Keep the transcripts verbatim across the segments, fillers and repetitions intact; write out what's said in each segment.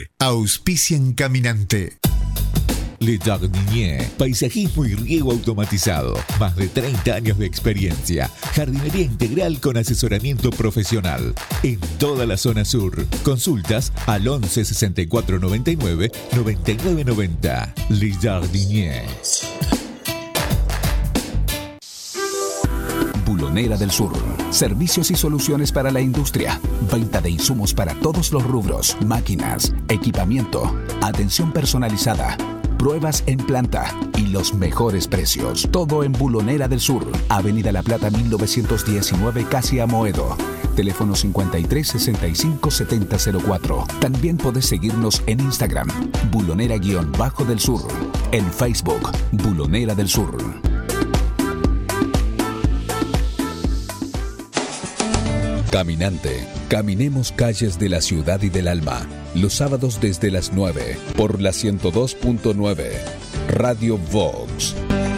Caminante. Auspician Caminante. Le Jardinier, paisajismo y riego automatizado. Más de treinta años de experiencia. Jardinería integral con asesoramiento profesional. En toda la zona sur. Consultas al once sesenta y cuatro noventa y nueve noventa y nueve noventa. Le Jardinier. Bulonera del Sur. Servicios y soluciones para la industria. Venta de insumos para todos los rubros. Máquinas, equipamiento, atención personalizada, pruebas en planta y los mejores precios. Todo en Bulonera del Sur. Avenida La Plata mil novecientos diecinueve, casi Amoedo. Teléfono cincuenta y tres sesenta y cinco setenta cero cuatro. También podés seguirnos en Instagram. Bulonera-del Sur. En Facebook. Bulonera del Sur. Caminante. Caminemos calles de la ciudad y del alma. Los sábados desde las nueve. Por la ciento dos punto nueve. Radio Vox.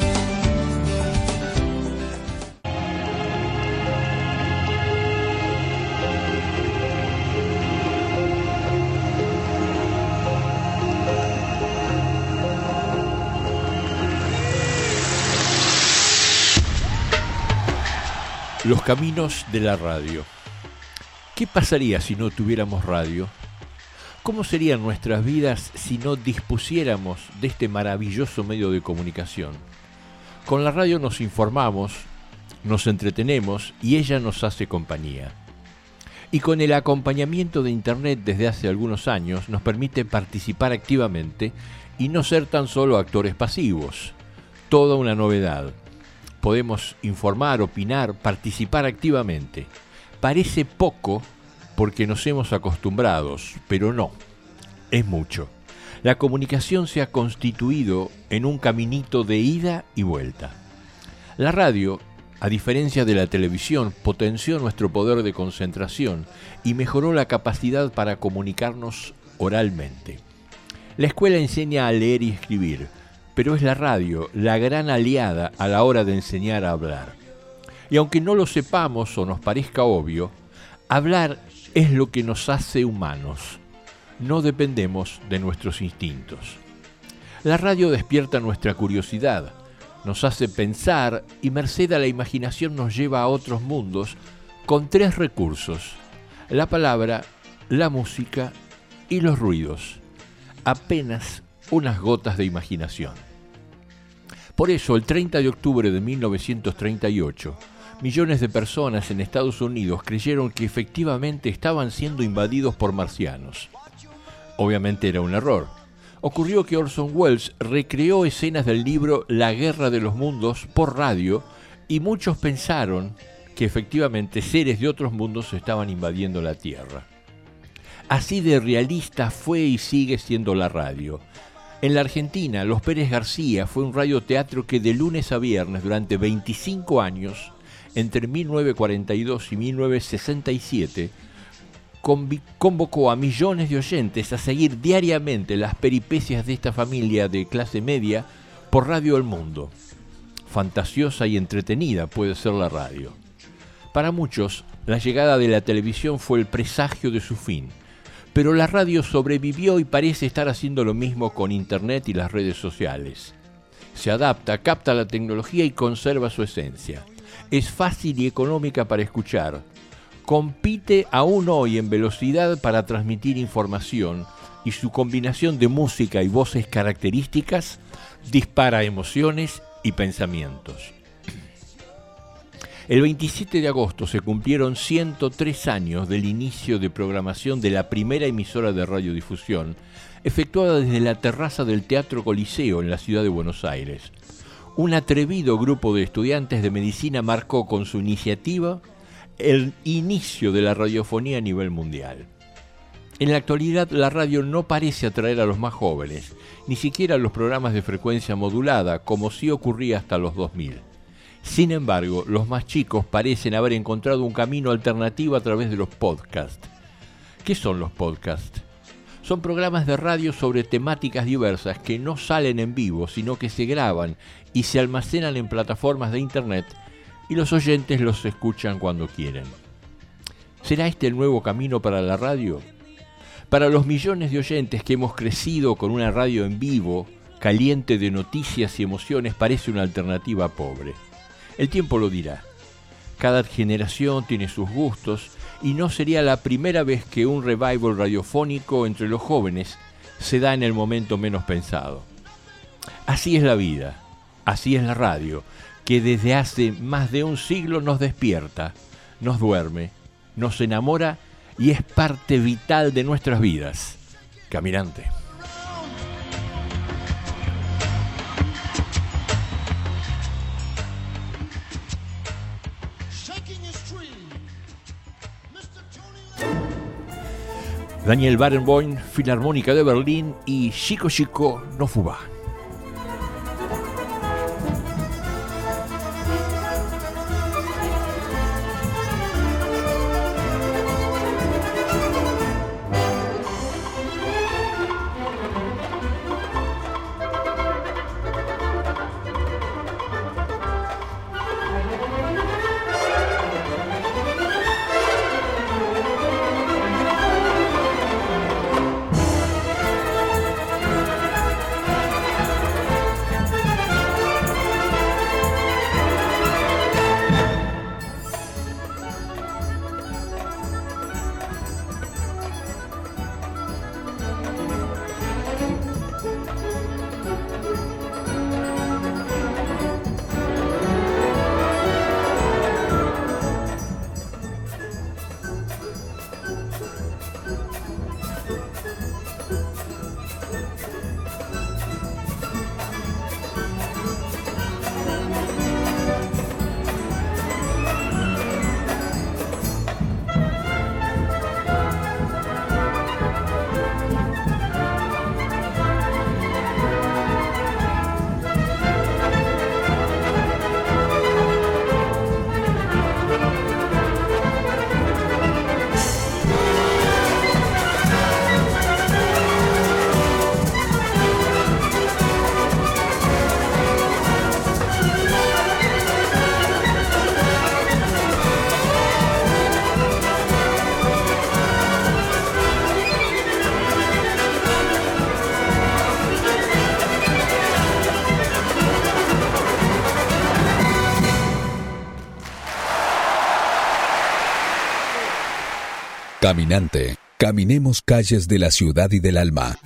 Los caminos de la radio. ¿Qué pasaría si no tuviéramos radio? ¿Cómo serían nuestras vidas si no dispusiéramos de este maravilloso medio de comunicación? Con la radio nos informamos, nos entretenemos y ella nos hace compañía. Y con el acompañamiento de Internet desde hace algunos años nos permite participar activamente y no ser tan solo actores pasivos. Toda una novedad. Podemos informar, opinar, participar activamente. Parece poco porque nos hemos acostumbrado, pero no, es mucho. La comunicación se ha constituido en un caminito de ida y vuelta. La radio, a diferencia de la televisión, potenció nuestro poder de concentración y mejoró la capacidad para comunicarnos oralmente. La escuela enseña a leer y escribir, pero es la radio la gran aliada a la hora de enseñar a hablar. Y aunque no lo sepamos o nos parezca obvio, hablar es lo que nos hace humanos. No dependemos de nuestros instintos. La radio despierta nuestra curiosidad, nos hace pensar y merced a la imaginación nos lleva a otros mundos con tres recursos: la palabra, la música y los ruidos. Apenas unas gotas de imaginación. Por eso, el treinta de octubre de mil novecientos treinta y ocho, millones de personas en Estados Unidos creyeron que efectivamente estaban siendo invadidos por marcianos. Obviamente era un error. Ocurrió que Orson Welles recreó escenas del libro La Guerra de los Mundos por radio y muchos pensaron que efectivamente seres de otros mundos estaban invadiendo la Tierra. Así de realista fue y sigue siendo la radio. En la Argentina, Los Pérez García fue un radioteatro que de lunes a viernes durante veinticinco años, entre mil novecientos cuarenta y dos y mil novecientos sesenta y siete, convocó a millones de oyentes a seguir diariamente las peripecias de esta familia de clase media por Radio El Mundo. Fantasiosa y entretenida puede ser la radio. Para muchos, la llegada de la televisión fue el presagio de su fin, pero la radio sobrevivió y parece estar haciendo lo mismo con Internet y las redes sociales. Se adapta, capta la tecnología y conserva su esencia. Es fácil y económica para escuchar. Compite aún hoy en velocidad para transmitir información y su combinación de música y voces características dispara emociones y pensamientos. El veintisiete de agosto se cumplieron ciento tres años del inicio de programación de la primera emisora de radiodifusión, efectuada desde la terraza del Teatro Coliseo en la ciudad de Buenos Aires. Un atrevido grupo de estudiantes de medicina marcó con su iniciativa el inicio de la radiofonía a nivel mundial. En la actualidad, la radio no parece atraer a los más jóvenes, ni siquiera a los programas de frecuencia modulada, como sí ocurría hasta los dos mil. Sin embargo, los más chicos parecen haber encontrado un camino alternativo a través de los podcasts. ¿Qué son los podcasts? Son programas de radio sobre temáticas diversas que no salen en vivo, sino que se graban y se almacenan en plataformas de Internet y los oyentes los escuchan cuando quieren. ¿Será este el nuevo camino para la radio? Para los millones de oyentes que hemos crecido con una radio en vivo, caliente de noticias y emociones, parece una alternativa pobre. El tiempo lo dirá. Cada generación tiene sus gustos y no sería la primera vez que un revival radiofónico entre los jóvenes se da en el momento menos pensado. Así es la vida, así es la radio, que desde hace más de un siglo nos despierta, nos duerme, nos enamora y es parte vital de nuestras vidas. Caminante. Daniel Barenboim, Filarmónica de Berlín y Chico Chico no Fuba. Caminante, caminemos calles de la ciudad y del alma.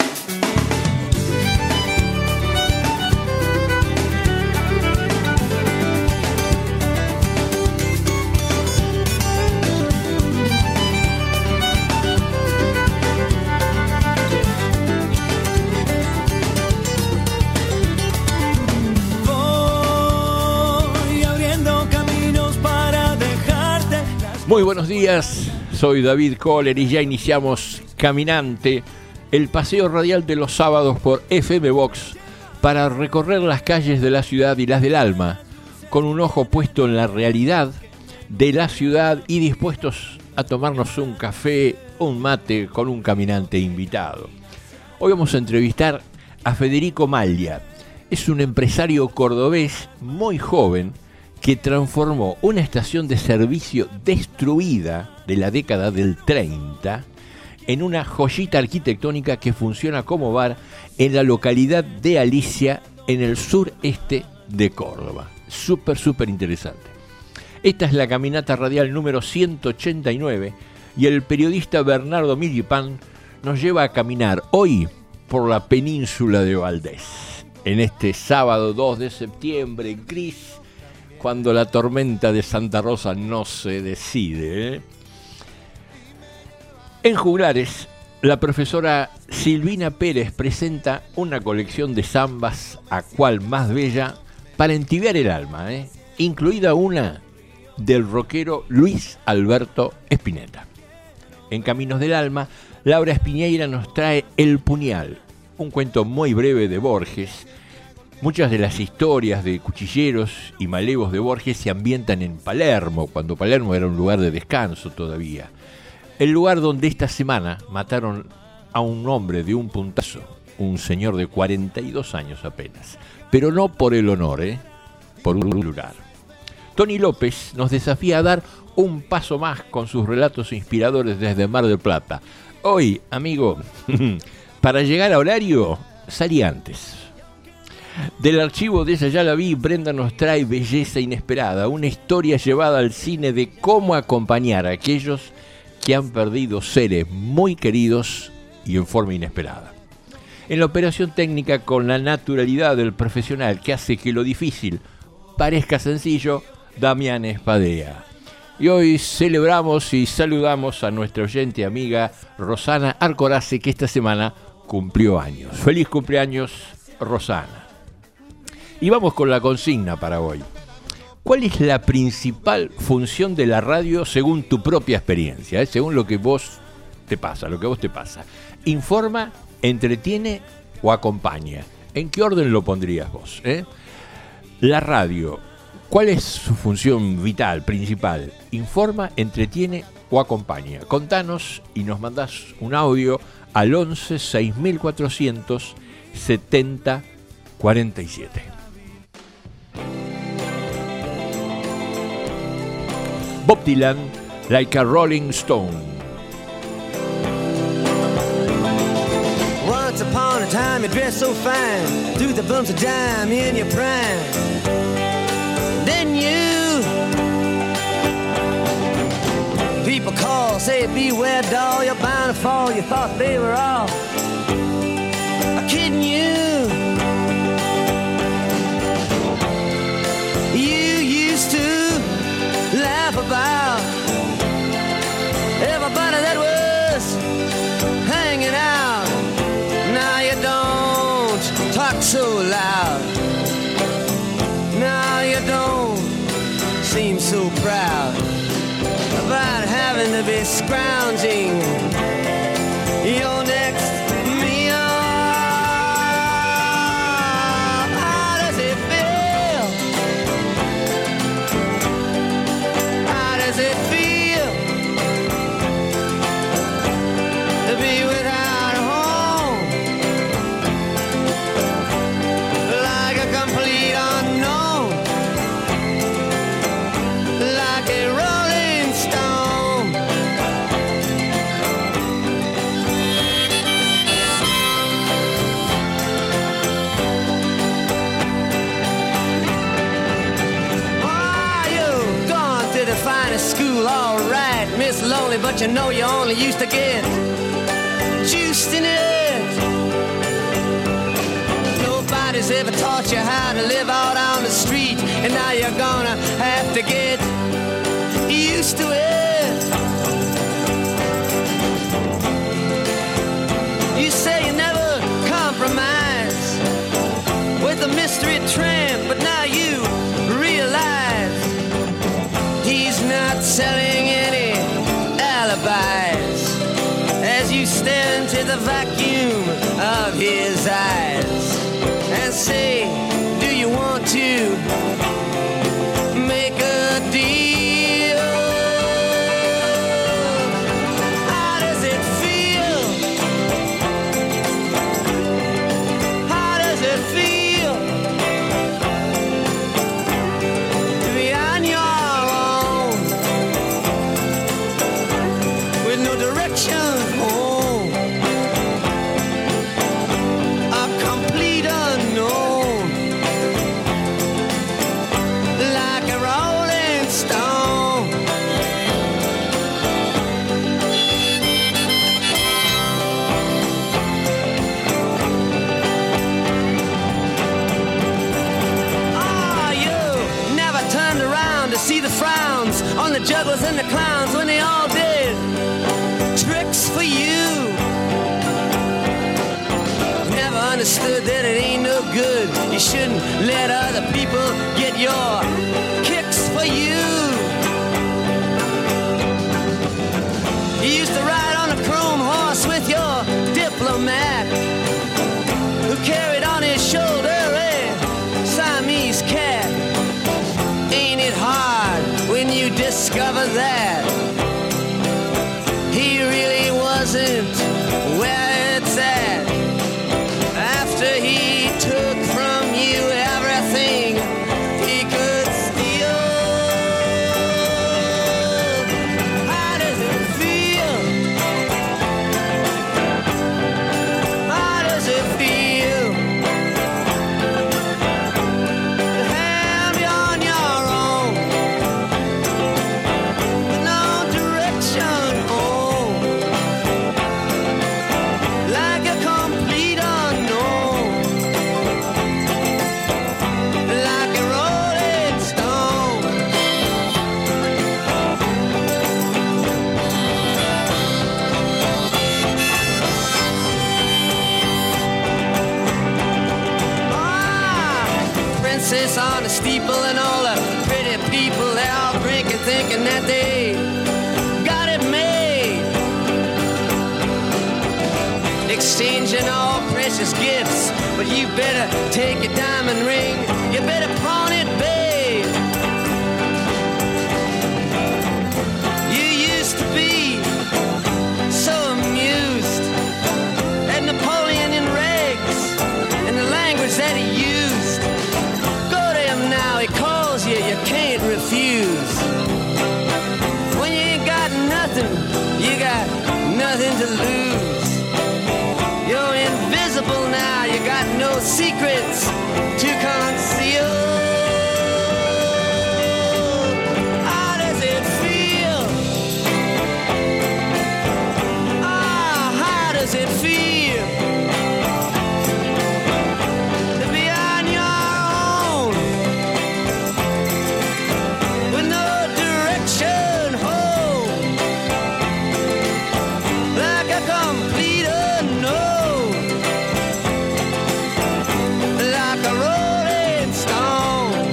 Voy abriendo caminos para dejarte. Muy buenos días. Soy David Kohler y ya iniciamos Caminante, el paseo radial de los sábados por F M Vox para recorrer las calles de la ciudad y las del alma, con un ojo puesto en la realidad de la ciudad y dispuestos a tomarnos un café o un mate con un caminante invitado. Hoy vamos a entrevistar a Federico Maglia. Es un empresario cordobés muy joven que transformó una estación de servicio destruida de la década del treinta en una joyita arquitectónica que funciona como bar en la localidad de Alicia, en el sureste de Córdoba. Súper, súper interesante. Esta es la caminata radial número ciento ochenta y nueve y el periodista Bernardo Millipán nos lleva a caminar hoy por la península de Valdés. En este sábado dos de septiembre, gris, cuando la tormenta de Santa Rosa no se decide, ¿eh? En Juglares, la profesora Silvina Pérez presenta una colección de zambas, a cual más bella, para entibiar el alma, ¿eh? Incluida una del rockero Luis Alberto Spinetta. En Caminos del Alma, Laura Espiñeira nos trae El Puñal, un cuento muy breve de Borges. Muchas de las historias de cuchilleros y malevos de Borges se ambientan en Palermo, cuando Palermo era un lugar de descanso todavía. El lugar donde esta semana mataron a un hombre de un puntazo, un señor de cuarenta y dos años apenas. Pero no por el honor, ¿eh? Por un lugar. Tony López nos desafía a dar un paso más con sus relatos inspiradores desde Mar del Plata. Hoy, amigo, para llegar a horario, salí antes. Del archivo de Esa Ya La Vi, Brenda nos trae Belleza Inesperada, una historia llevada al cine de cómo acompañar a aquellos que han perdido seres muy queridos y en forma inesperada. En la operación técnica, con la naturalidad del profesional que hace que lo difícil parezca sencillo, Damián Espadea. Y hoy celebramos y saludamos a nuestra oyente amiga Rosana Arcorace, que esta semana cumplió años. Feliz cumpleaños, Rosana. Y vamos con la consigna para hoy. ¿Cuál es la principal función de la radio según tu propia experiencia? ¿eh? Según lo que vos te pasa, lo que vos te pasa. ¿Informa, entretiene o acompaña? ¿En qué orden lo pondrías vos? ¿eh? La radio, ¿cuál es su función vital, principal? ¿Informa, entretiene o acompaña? Contanos y nos mandás un audio al once seis mil cuatrocientos setenta cuarenta y siete. Bob Dylan, Like a Rolling Stone. Once upon a time you dressed so fine, threw the bumps of dime in your prime. Then you, people call, say beware doll, you're bound to fall. You thought they were all kidding you. You used to laugh about everybody that was hanging out. Now you don't talk so loud. Now you don't seem so proud about having to be scrounging your next meal. How does it feel? How does it feel to be without a home? Like a complete unknown, like a rolling stone. Oh, you've gone to the finest school, all right, Miss Lonely, but you know you only used to get juiced in it. Nobody's ever taught you how to live out on the street, and now you're gonna have to get used to it. You say you never compromise with a mystery tramp, but now you realize he's not selling any alibis as you stare into the vacuum of his eyes and say, do you want to make a deal? How does it feel? How does it feel to be on your own with no direction home? A complete unknown, like a rolling stone. Ah, you never turned around to see the frowns on the jugglers and the clowns when they all did tricks for you. Never understood that it ain't no good. You shouldn't let other people get your kicks for you. You used to ride on a chrome horse with your diplomat, who carried on his shoulder a Siamese cat. Ain't it hard when you discover that he really wasn't where it's at? After he took from you everything he could steal. How does it feel? steeple and all the pretty people, they're all drinking, thinking that they got it made. Exchanging all precious gifts, but you better take your diamond ring, you better pawn it, babe. You used to be so amused at Napoleon and Regs and the language that he used. Go to him now, he calls you, you can't refuse. When you ain't got nothing, you got nothing to lose. You're invisible now, you got no secrets to conceal. How does it feel? Ah, how does it feel to be on your own with no direction home, like a complete unknown, like a rolling stone?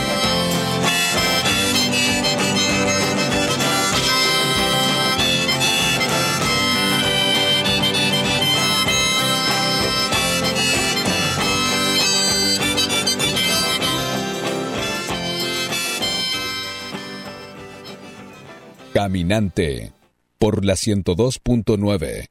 Caminante por la ciento dos punto nueve.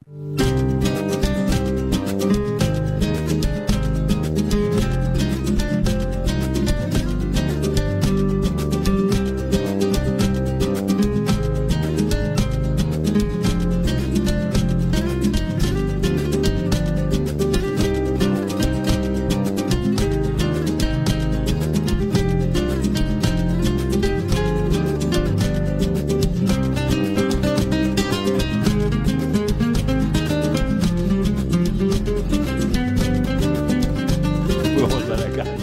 Vamos a la calle.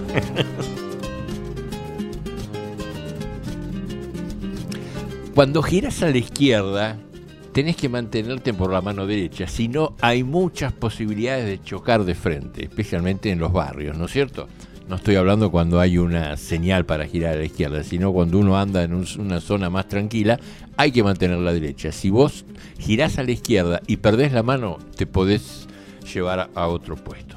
Cuando giras a la izquierda, tenés que mantenerte por la mano derecha, si no hay muchas posibilidades de chocar de frente, especialmente en los barrios, ¿no es cierto? No estoy hablando cuando hay una señal para girar a la izquierda, sino cuando uno anda en un, una zona más tranquila, hay que mantener la derecha. Si vos girás a la izquierda y perdés la mano, te podés llevar a, a otro puesto.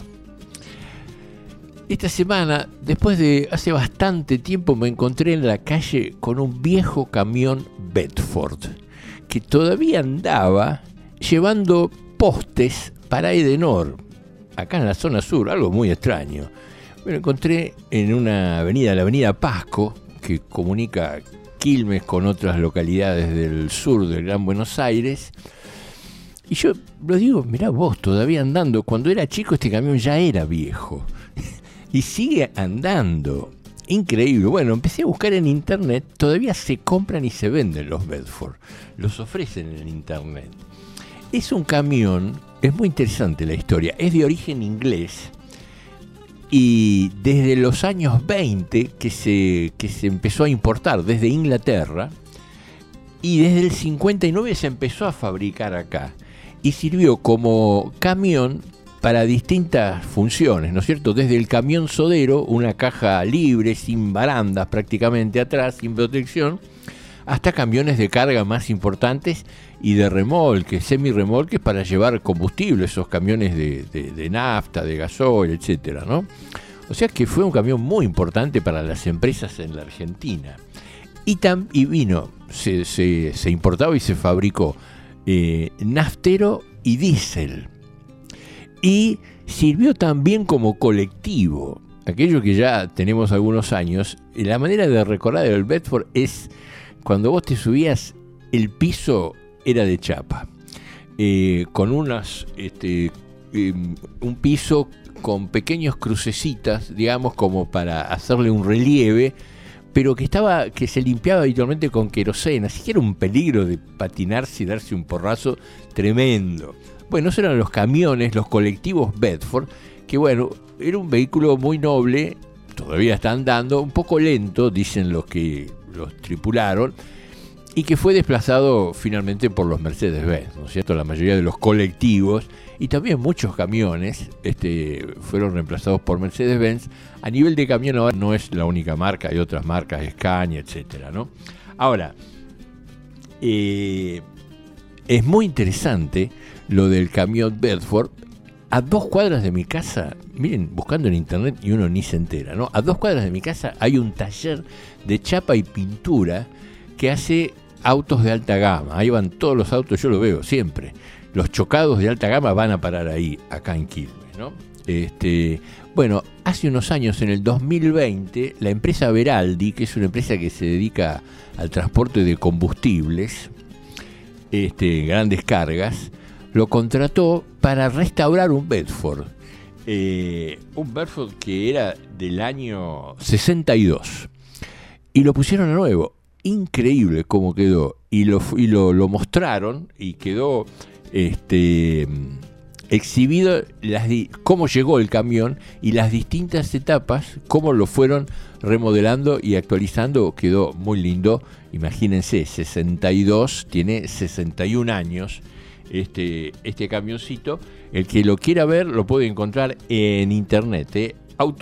Esta semana, después de hace bastante tiempo, me encontré en la calle con un viejo camión Bedford que todavía andaba llevando postes para Edenor, acá en la zona sur, algo muy extraño. Me lo encontré en una avenida, la avenida Pasco, que comunica Quilmes con otras localidades del sur del Gran Buenos Aires. Y yo lo digo, mirá vos, todavía andando. Cuando era chico este camión ya era viejo. Y sigue andando. Increíble. Bueno, empecé a buscar en internet. Todavía se compran y se venden los Bedford. Los ofrecen en internet. Es un camión, es muy interesante la historia. Es de origen inglés. Y desde los años veinte que se, que se empezó a importar desde Inglaterra. Y desde el cincuenta y nueve se empezó a fabricar acá. Y sirvió como camión para distintas funciones, ¿no es cierto? Desde el camión sodero, una caja libre, sin barandas prácticamente atrás, sin protección, hasta camiones de carga más importantes y de remolques, semirremolques para llevar combustible, esos camiones de, de, de nafta, de gasoil, etcétera, ¿no? O sea que fue un camión muy importante para las empresas en la Argentina. Y, tam, y vino, se, se, se importaba y se fabricó eh, naftero y diésel. Y sirvió también como colectivo. Aquello que ya tenemos algunos años, la manera de recordar el Bedford es cuando vos te subías, el piso era de chapa, eh, con unas, este, eh, un piso con pequeños crucecitas, digamos, como para hacerle un relieve, pero que estaba, que se limpiaba habitualmente con queroseno, así que era un peligro de patinarse y darse un porrazo tremendo. Bueno, esos eran los camiones, los colectivos Bedford, que bueno, era un vehículo muy noble, todavía está andando, un poco lento, dicen los que los tripularon, y que fue desplazado finalmente por los Mercedes-Benz, ¿no es cierto? La mayoría de los colectivos y también muchos camiones este, fueron reemplazados por Mercedes-Benz. A nivel de camión ahora no es la única marca, hay otras marcas, Scania, etcétera, ¿no? Ahora, eh, es muy interesante lo del camión Bedford. A dos cuadras de mi casa, miren, buscando en internet y uno ni se entera, ¿no? A dos cuadras de mi casa hay un taller de chapa y pintura que hace autos de alta gama. Ahí van todos los autos, yo lo veo siempre. Los chocados de alta gama van a parar ahí, acá en Quilmes, ¿no? Este, bueno, hace unos años, en el dos mil veinte, la empresa Veraldi, que es una empresa que se dedica al transporte de combustibles, este, grandes cargas, lo contrató para restaurar un Bedford. Eh, un Bedford que era del año sesenta y dos. Y lo pusieron a nuevo. Increíble cómo quedó. Y lo, y lo, lo mostraron y quedó este, exhibido las, cómo llegó el camión y las distintas etapas, cómo lo fueron remodelando y actualizando. Quedó muy lindo. Imagínense, sesenta y dos, tiene sesenta y un años. Este, este camioncito, el que lo quiera ver lo puede encontrar en internet, eh,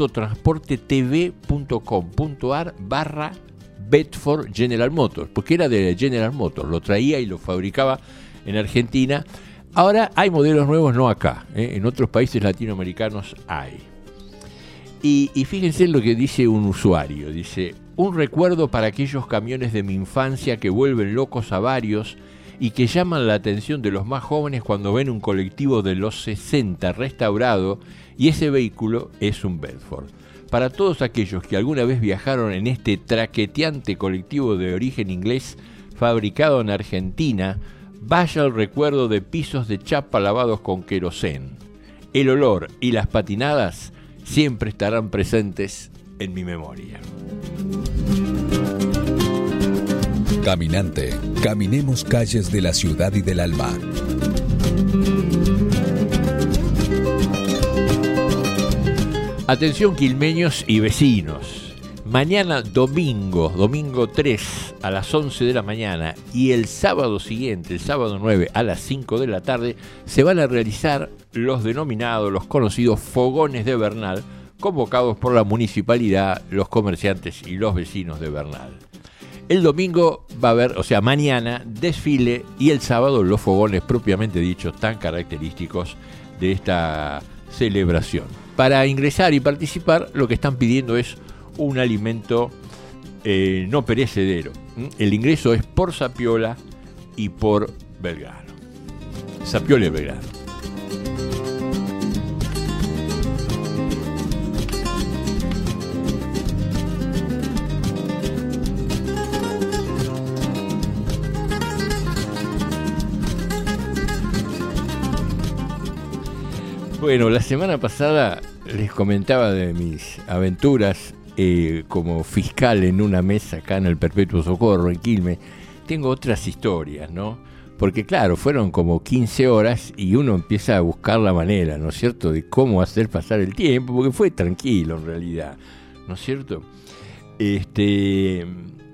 autotransportetv.com.ar barra Bedford General Motors, porque era de General Motors, lo traía y lo fabricaba en Argentina. Ahora hay modelos nuevos, no acá, eh, en otros países latinoamericanos hay. Y, y fíjense lo que dice un usuario, dice: un recuerdo para aquellos camiones de mi infancia que vuelven locos a varios y que llaman la atención de los más jóvenes cuando ven un colectivo de los sesenta restaurado, y ese vehículo es un Bedford. Para todos aquellos que alguna vez viajaron en este traqueteante colectivo de origen inglés fabricado en Argentina, vaya el recuerdo de pisos de chapa lavados con querosén. El olor y las patinadas siempre estarán presentes en mi memoria. Caminante, caminemos calles de la ciudad y del alma. Atención quilmeños y vecinos. Mañana domingo, domingo tres a las once de la mañana y el sábado siguiente, el sábado nueve a las cinco de la tarde, se van a realizar los denominados, los conocidos fogones de Bernal, convocados por la municipalidad, los comerciantes y los vecinos de Bernal. El domingo va a haber, o sea, mañana, desfile, y el sábado los fogones propiamente dichos, tan característicos de esta celebración. Para ingresar y participar, lo que están pidiendo es un alimento eh, no perecedero. El ingreso es por Zapiola y por Belgrano. Zapiola y Belgrano. Bueno, la semana pasada les comentaba de mis aventuras eh, como fiscal en una mesa acá en el Perpetuo Socorro, en Quilmes. Tengo otras historias, ¿no? Porque claro, fueron como quince horas y uno empieza a buscar la manera, ¿no es cierto?, de cómo hacer pasar el tiempo, porque fue tranquilo en realidad, ¿no es cierto? Este...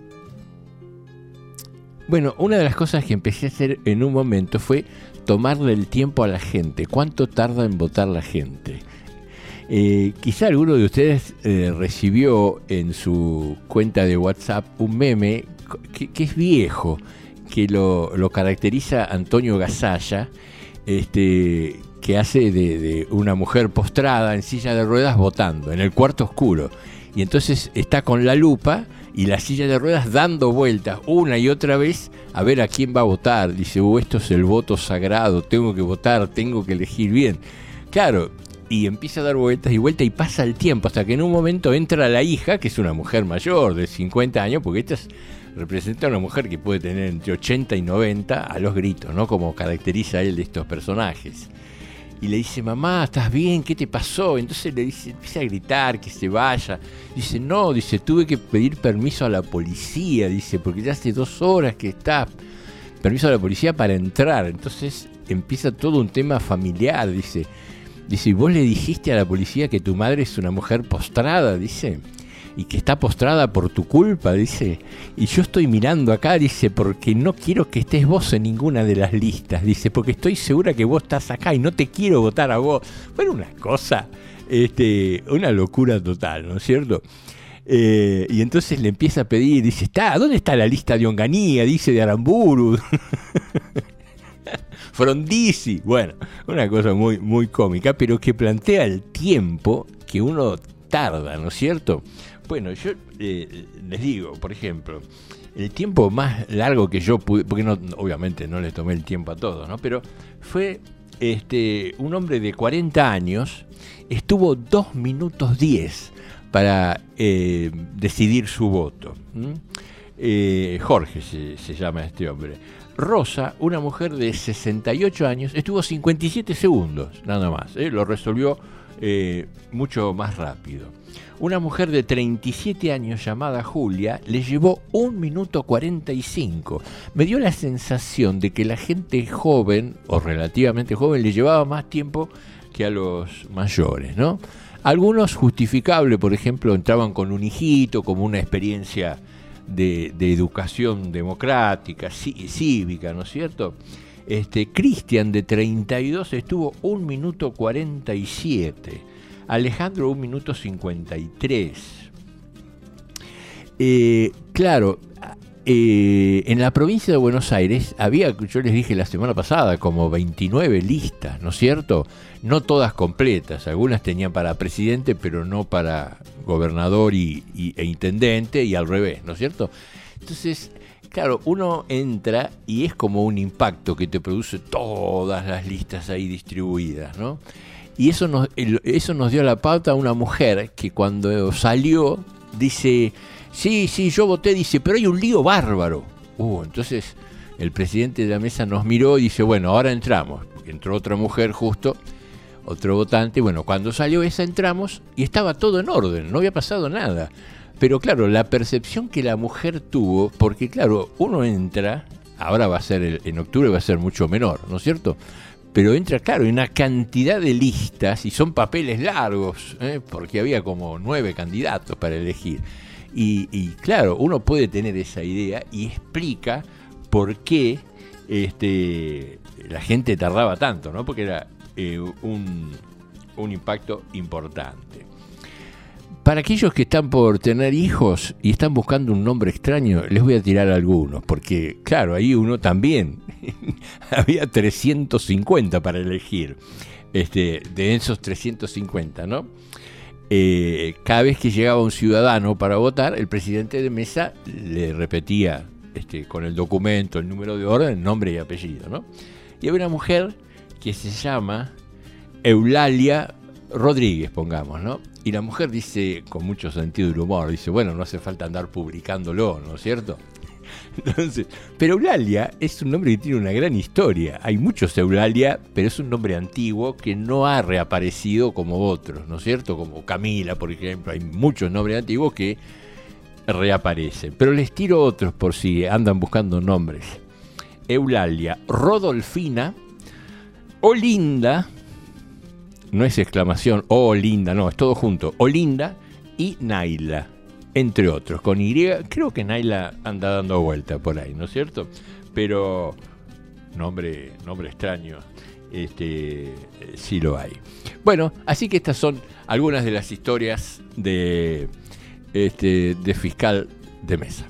Bueno, una de las cosas que empecé a hacer en un momento fue tomarle el tiempo a la gente. ¿Cuánto tarda en votar la gente? Eh, quizá alguno de ustedes eh, recibió en su cuenta de WhatsApp un meme que, que es viejo, que lo, lo caracteriza Antonio Gasalla, este, que hace de, de una mujer postrada en silla de ruedas votando en el cuarto oscuro. Y entonces está con la lupa y la silla de ruedas dando vueltas una y otra vez a ver a quién va a votar. Dice, oh, esto es el voto sagrado, tengo que votar, tengo que elegir bien. Claro, y empieza a dar vueltas y vueltas y pasa el tiempo hasta que en un momento entra la hija, que es una mujer mayor de cincuenta años, porque esta es, representa a una mujer que puede tener entre ochenta y noventa a los gritos, ¿no? Como caracteriza a él de estos personajes. Y le dice, mamá, ¿estás bien? ¿Qué te pasó? Entonces le dice, empieza a gritar que se vaya. Dice, no, dice, tuve que pedir permiso a la policía, dice, porque ya hace dos horas que está. Permiso a la policía para entrar. Entonces empieza todo un tema familiar, dice. Dice, ¿vos le dijiste a la policía que tu madre es una mujer postrada? Dice. y que está postrada por tu culpa, dice, y yo estoy mirando acá, dice, porque no quiero que estés vos en ninguna de las listas, dice, porque estoy segura que vos estás acá y no te quiero votar a vos. Bueno, una cosa, este, una locura total, ¿no es cierto? Eh, y entonces le empieza a pedir, dice, está, ¿dónde está la lista de Onganía? Dice, de Aramburu. Frondizi. Bueno, una cosa muy, muy cómica, pero que plantea el tiempo que uno tarda, ¿no es cierto? Bueno, yo eh, les digo, por ejemplo, el tiempo más largo que yo pude, porque no, obviamente no le tomé el tiempo a todos, ¿no? Pero fue este, un hombre de cuarenta años, estuvo dos minutos diez para eh, decidir su voto. ¿Mm? Eh, Jorge se, se llama este hombre. Rosa, una mujer de sesenta y ocho años, estuvo cincuenta y siete segundos, nada más. ¿eh? Lo resolvió eh, mucho más rápido. Una mujer de treinta y siete años llamada Julia le llevó un minuto cuarenta y cinco. Me dio la sensación de que la gente joven, o relativamente joven, le llevaba más tiempo que a los mayores, ¿no? Algunos, justificable, por ejemplo, entraban con un hijito, como una experiencia de, de educación democrática, cívica, ¿no es cierto? Este, Cristian, de treinta y dos, estuvo un minuto cuarenta y siete. Alejandro, un minuto cincuenta y tres. Eh, claro, eh, en la provincia de Buenos Aires había, yo les dije la semana pasada, como veintinueve listas, ¿no es cierto? No todas completas, algunas tenían para presidente, pero no para gobernador y, y, e intendente, y al revés, ¿no es cierto? Entonces, claro, uno entra y es como un impacto que te produce todas las listas ahí distribuidas, ¿no? Y eso nos, eso nos dio la pauta a una mujer que cuando salió dice, sí, sí, yo voté, dice, pero hay un lío bárbaro. Uh, entonces el presidente de la mesa nos miró y dice, bueno, ahora entramos. Entró otra mujer justo, otro votante. Bueno, cuando salió esa entramos y estaba todo en orden, no había pasado nada. Pero claro, la percepción que la mujer tuvo, porque claro, uno entra, ahora va a ser, el, en octubre va a ser mucho menor, ¿no es cierto? Pero entra, claro, en una cantidad de listas y son papeles largos, ¿eh? Porque había como nueve candidatos para elegir. Y, y claro, uno puede tener esa idea y explica por qué este, la gente tardaba tanto, ¿no? Porque era eh, un, un impacto importante. Para aquellos que están por tener hijos y están buscando un nombre extraño, les voy a tirar algunos, porque claro, ahí uno también, había trescientos cincuenta para elegir, este, de esos trescientos cincuenta, ¿no? Eh, cada vez que llegaba un ciudadano para votar, el presidente de mesa le repetía este, con el documento, el número de orden, nombre y apellido, ¿no? Y había una mujer que se llama Eulalia Rodríguez, pongamos, ¿no? Y la mujer dice, con mucho sentido del humor, dice, bueno, no hace falta andar publicándolo, ¿no es cierto? Entonces, pero Eulalia es un nombre que tiene una gran historia. Hay muchos Eulalia, pero es un nombre antiguo que no ha reaparecido como otros, ¿no es cierto? Como Camila, por ejemplo. Hay muchos nombres antiguos que reaparecen. Pero les tiro otros por si andan buscando nombres. Eulalia, Rodolfina, Olinda, no es exclamación, oh linda, no, es todo junto, Olinda y Naila, entre otros, con Y. Creo que Naila anda dando vuelta por ahí, ¿no es cierto? Pero nombre, nombre extraño, este, sí lo hay. Bueno, así que estas son algunas de las historias de, este, de fiscal de mesa.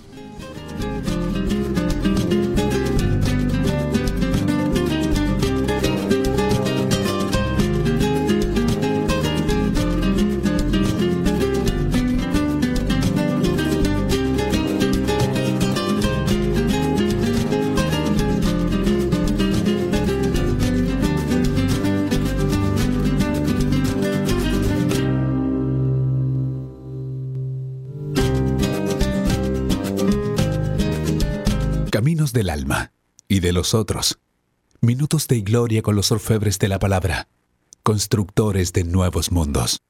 Caminos del alma y de los otros. Minutos de gloria con los orfebres de la palabra. Constructores de nuevos mundos.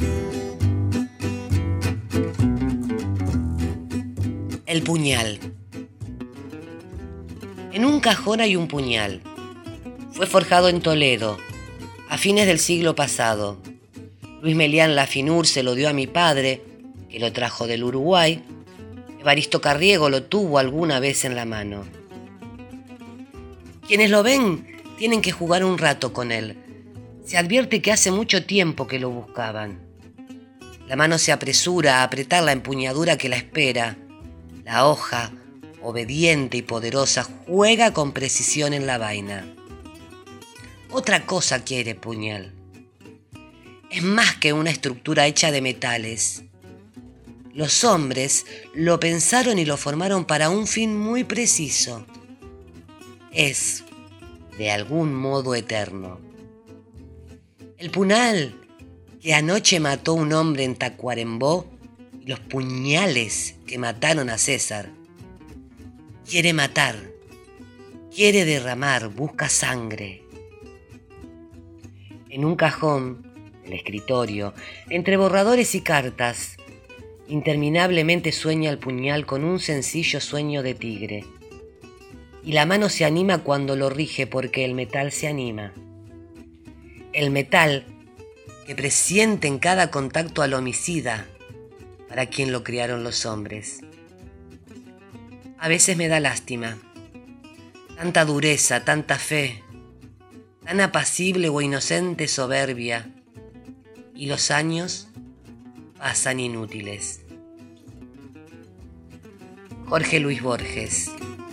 El puñal. En un cajón hay un puñal. Fue forjado en Toledo, a fines del siglo pasado. Luis Melián Lafinur se lo dio a mi padre, que lo trajo del Uruguay. Evaristo Carriego lo tuvo alguna vez en la mano. Quienes lo ven tienen que jugar un rato con él. Se advierte que hace mucho tiempo que lo buscaban. La mano se apresura a apretar la empuñadura que la espera. La hoja, obediente y poderosa, juega con precisión en la vaina. Otra cosa quiere puñal. Es más que una estructura hecha de metales. Los hombres lo pensaron y lo formaron para un fin muy preciso. Es, de algún modo, eterno. El punal que anoche mató un hombre en Tacuarembó y los puñales que mataron a César. Quiere matar, quiere derramar, busca sangre. En un cajón del escritorio, entre borradores y cartas, interminablemente sueña el puñal con un sencillo sueño de tigre. Y la mano se anima cuando lo rige porque el metal se anima. El metal que presiente en cada contacto al homicida para quien lo criaron los hombres. A veces me da lástima. Tanta dureza, tanta fe, tan apacible o inocente soberbia. Y los años pasan inútiles. Jorge Luis Borges.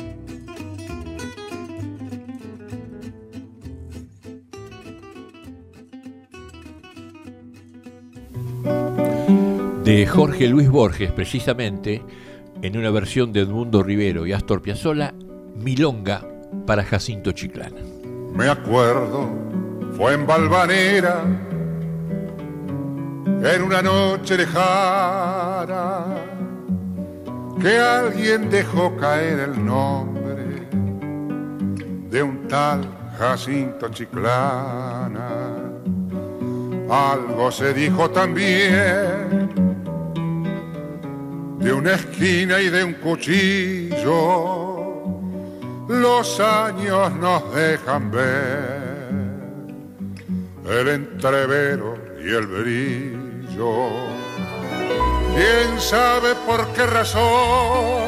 De Jorge Luis Borges, precisamente, en una versión de Edmundo Rivero y Astor Piazzolla, Milonga para Jacinto Chiclana. Me acuerdo, fue en Valvanera, en una noche lejana, que alguien dejó caer el nombre de un tal Jacinto Chiclana. Algo se dijo también de una esquina y de un cuchillo. Los años nos dejan ver el entrevero y el brillo. ¿Quién sabe por qué razón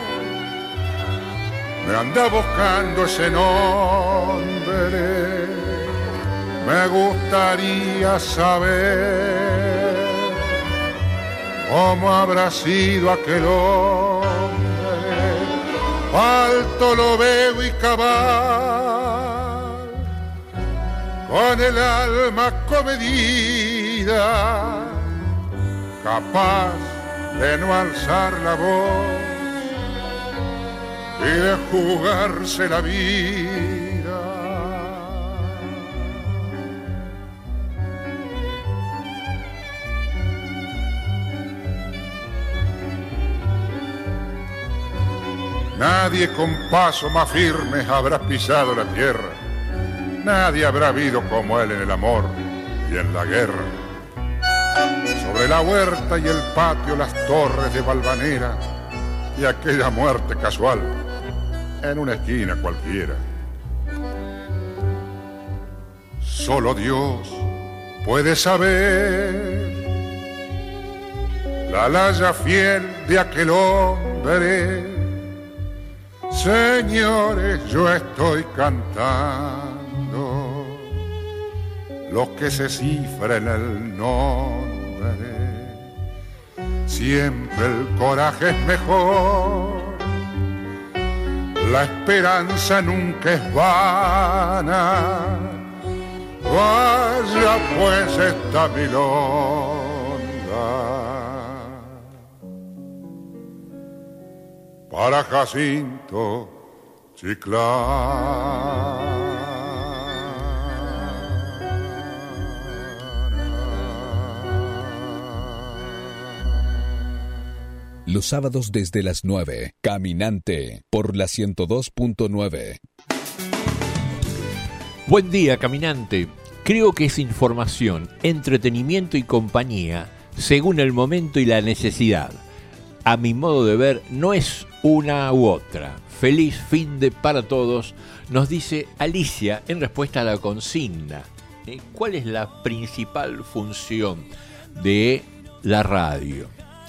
me anda buscando ese nombre? Me gustaría saber cómo habrá sido aquel hombre. Alto lo veo y cabal, con el alma comedida, capaz de no alzar la voz y de jugarse la vida. Nadie con paso más firme habrá pisado la tierra. Nadie habrá habido como él en el amor y en la guerra. Sobre la huerta y el patio, las torres de Valvanera y aquella muerte casual en una esquina cualquiera. Solo Dios puede saber la laya fiel de aquel hombre. Señores, yo estoy cantando lo que se cifra en el nombre. Siempre el coraje es mejor, la esperanza nunca es vana. Vaya pues esta milonga para Jacinto Chiclana. Los sábados desde las nueve, Caminante, por la ciento dos punto nueve. Buen día, caminante. Creo que es información, entretenimiento y compañía, según el momento y la necesidad. A mi modo de ver, no es una u otra. Feliz fin de para todos, nos dice Alicia en respuesta a la consigna. ¿Cuál es la principal función de la radio?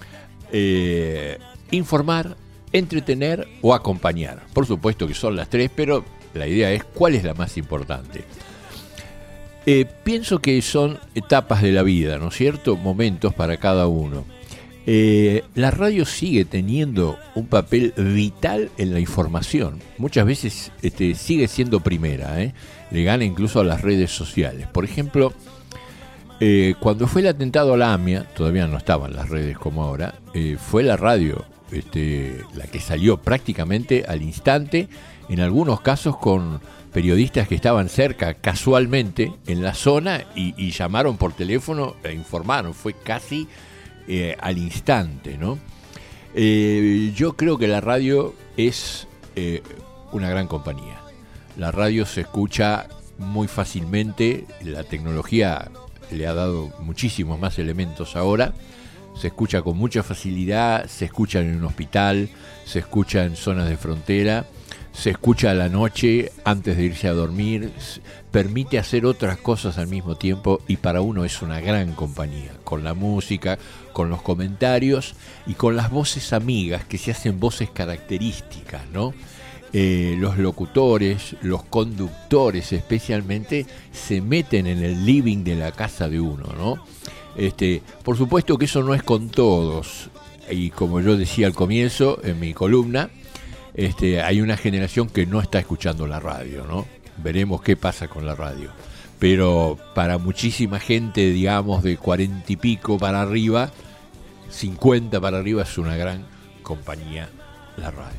eh, informar, entretener o acompañar. Por supuesto que son las tres, pero la idea es cuál es la más importante. Eh, pienso que son etapas de la vida, ¿no es cierto? Momentos para cada uno. Eh, la radio sigue teniendo un papel vital en la información. Muchas veces este, sigue siendo primera, ¿eh? Le gana incluso a las redes sociales. Por ejemplo, eh, cuando fue el atentado a la AMIA, todavía no estaban las redes como ahora, eh, fue la radio este, la que salió prácticamente al instante, en algunos casos con periodistas que estaban cerca casualmente en la zona y, y llamaron por teléfono e informaron. Fue casi eh, al instante, ¿no? Eh, yo creo que la radio es eh, una gran compañía. La radio se escucha muy fácilmente, la tecnología le ha dado muchísimos más elementos ahora. Se escucha con mucha facilidad, se escucha en un hospital, se escucha en zonas de frontera, se escucha a la noche antes de irse a dormir, permite hacer otras cosas al mismo tiempo y para uno es una gran compañía, con la música, con los comentarios y con las voces amigas que se hacen voces características, ¿no? Eh, los locutores, los conductores especialmente, se meten en el living de la casa de uno, ¿no? Este, por supuesto que eso no es con todos, y como yo decía al comienzo en mi columna, este, hay una generación que no está escuchando la radio, ¿no? Veremos qué pasa con la radio. Pero para muchísima gente, digamos, de cuarenta y pico para arriba, cincuenta para arriba, es una gran compañía la radio.